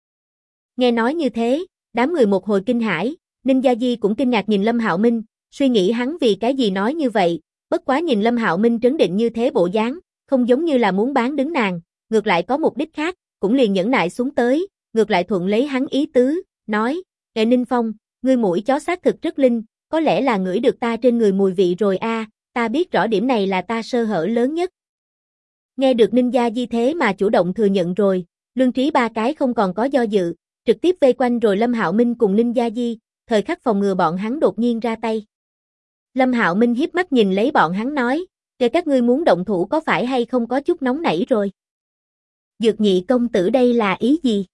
Nghe nói như thế, đám người một hồi kinh hãi, Ninh Gia Di cũng kinh ngạc nhìn Lâm Hạo Minh, suy nghĩ hắn vì cái gì nói như vậy, bất quá nhìn Lâm Hạo Minh trấn định như thế bộ dáng, không giống như là muốn bán đứng nàng, ngược lại có mục đích khác, cũng liền nhẫn nại xuống tới, ngược lại thuận lấy hắn ý tứ, nói, Ninh Phong, ngươi mũi chó xác thực rất linh, có lẽ là ngửi được ta trên người mùi vị rồi a, ta biết rõ điểm này là ta sơ hở lớn nhất." Nghe được Ninh Gia Di thế mà chủ động thừa nhận rồi, Lương Trí ba cái không còn có do dự, trực tiếp vây quanh rồi Lâm Hạo Minh cùng Ninh Gia Di, thời khắc phòng ngừa bọn hắn đột nhiên ra tay. Lâm Hạo Minh hiếp mắt nhìn lấy bọn hắn nói, "Kể các ngươi muốn động thủ có phải hay không có chút nóng nảy rồi? Dược Nhị công tử đây là ý gì?"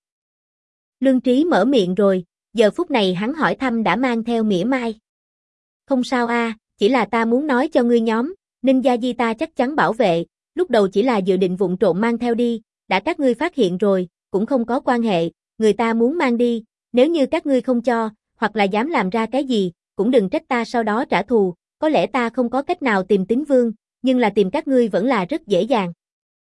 Lương Trí mở miệng rồi, giờ phút này hắn hỏi thăm đã mang theo mỉa mai. "Không sao a, chỉ là ta muốn nói cho ngươi nhóm, Ninh Gia Di ta chắc chắn bảo vệ, lúc đầu chỉ là dự định vụng trộm mang theo đi, đã các ngươi phát hiện rồi, cũng không có quan hệ, người ta muốn mang đi, nếu như các ngươi không cho, hoặc là dám làm ra cái gì, cũng đừng trách ta sau đó trả thù, có lẽ ta không có cách nào tìm Tín Vương, nhưng là tìm các ngươi vẫn là rất dễ dàng.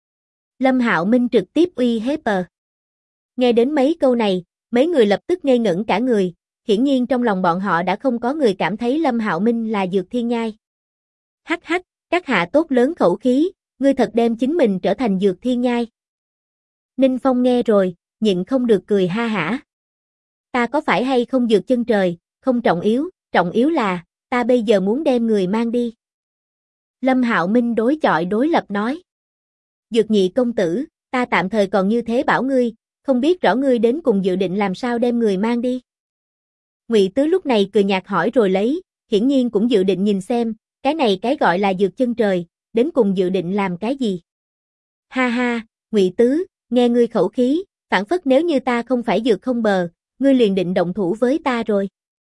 Lâm Hạo Minh trực tiếp uy hiếp. Nghe đến mấy câu này, mấy người lập tức ngây ngẩn cả người, hiển nhiên trong lòng bọn họ đã không có người cảm thấy Lâm Hạo Minh là Dược Thiên Nhai. Hắc hắc, các hạ tốt lớn khẩu khí, ngươi thật đem chính mình trở thành Dược Thiên Nhai. Ninh Phong nghe rồi, nhịn không được cười ha hả. Ta có phải hay không dược chân trời, không trọng yếu là, ta bây giờ muốn đem người mang đi. Lâm Hạo Minh đối chọi đối lập nói. Dược nhị công tử, ta tạm thời còn như thế bảo ngươi, không biết rõ ngươi đến cùng dự định làm sao đem người mang đi. Ngụy Tứ lúc này cười nhạt hỏi rồi lấy, hiển nhiên cũng dự định nhìn xem, cái này cái gọi là dược chân trời, đến cùng dự định làm cái gì. Ha ha, Ngụy Tứ, nghe ngươi khẩu khí, phảng phất nếu như ta không phải dược không bờ, ngươi liền định động thủ với ta rồi.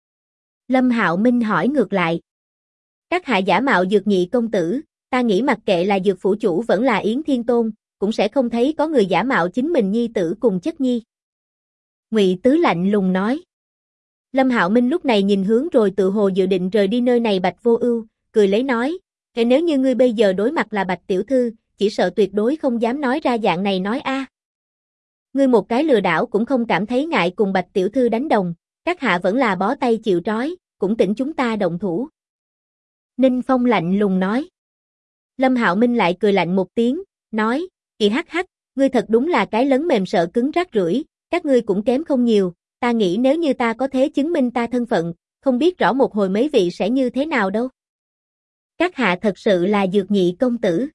Lâm Hạo Minh hỏi ngược lại. Các hạ giả mạo dược nhị công tử, ta nghĩ mặc kệ là dược phủ chủ vẫn là Yến Thiên Tôn, cũng sẽ không thấy có người giả mạo chính mình nhi tử cùng chất nhi. Ngụy Tứ lạnh lùng nói. Lâm Hạo Minh lúc này nhìn hướng rồi tự hồ dự định rời đi nơi này Bạch Vô Ưu, cười lấy nói, "Kể nếu như ngươi bây giờ đối mặt là Bạch tiểu thư, chỉ sợ tuyệt đối không dám nói ra dạng này nói a. Ngươi một cái lừa đảo cũng không cảm thấy ngại cùng Bạch tiểu thư đánh đồng, các hạ vẫn là bó tay chịu trói, cũng tỉnh chúng ta động thủ." Ninh Phong lạnh lùng nói. Lâm Hạo Minh lại cười lạnh một tiếng, nói, "Kỳ hắc hắc, ngươi thật đúng là cái lấn mềm sợ cứng rác rưởi, các ngươi cũng kém không nhiều, ta nghĩ nếu như ta có thể chứng minh ta thân phận, không biết rõ một hồi mấy vị sẽ như thế nào đâu." Các hạ thật sự là dược nhị công tử.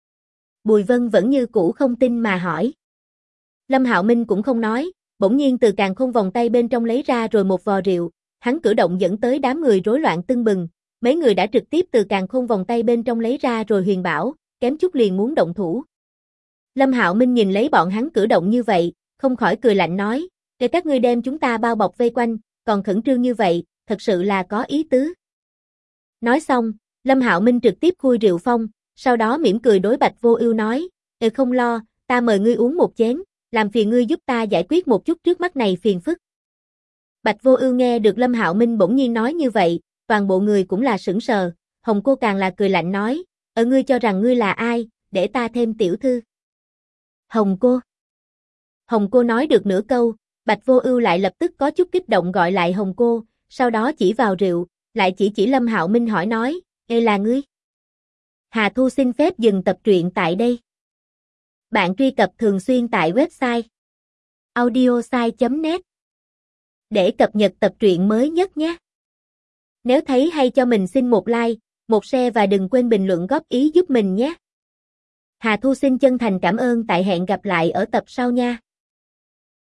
Bùi Vân vẫn như cũ không tin mà hỏi. Lâm Hạo Minh cũng không nói, bỗng nhiên từ càn khôn vòng tay bên trong lấy ra rồi một vò rượu, hắn cử động dẫn tới đám người rối loạn tưng bừng, mấy người đã trực tiếp từ càn khôn vòng tay bên trong lấy ra rồi huyền bảo, kém chút liền muốn động thủ. Lâm Hạo Minh nhìn lấy bọn hắn cử động như vậy, không khỏi cười lạnh nói, "Để các ngươi đem chúng ta bao bọc vây quanh, còn khẩn trương như vậy, thật sự là có ý tứ." Nói xong, Lâm Hạo Minh trực tiếp khui rượu phong, sau đó mỉm cười đối Bạch Vô Ưu nói, không lo, ta mời ngươi uống một chén, làm phiền ngươi giúp ta giải quyết một chút trước mắt này phiền phức." Bạch Vô Ưu nghe được Lâm Hạo Minh bỗng nhiên nói như vậy, toàn bộ người cũng là sững sờ, Hồng Cô càng là cười lạnh nói, ngươi cho rằng ngươi là ai, để ta thêm tiểu thư." Hồng Cô. Hồng Cô nói được nửa câu, Bạch Vô Ưu lại lập tức có chút kích động gọi lại Hồng Cô, sau đó chỉ vào rượu, lại chỉ Lâm Hạo Minh hỏi nói, "Ê là ngươi?" Hà Thu xin phép dừng tập truyện tại đây. Bạn truy cập thường xuyên tại website audiosai.net để cập nhật tập truyện mới nhất nhé. Nếu thấy hay cho mình xin một like, một share và đừng quên bình luận góp ý giúp mình nhé. Hà Thu xin chân thành cảm ơn, tại hẹn gặp lại ở tập sau nha.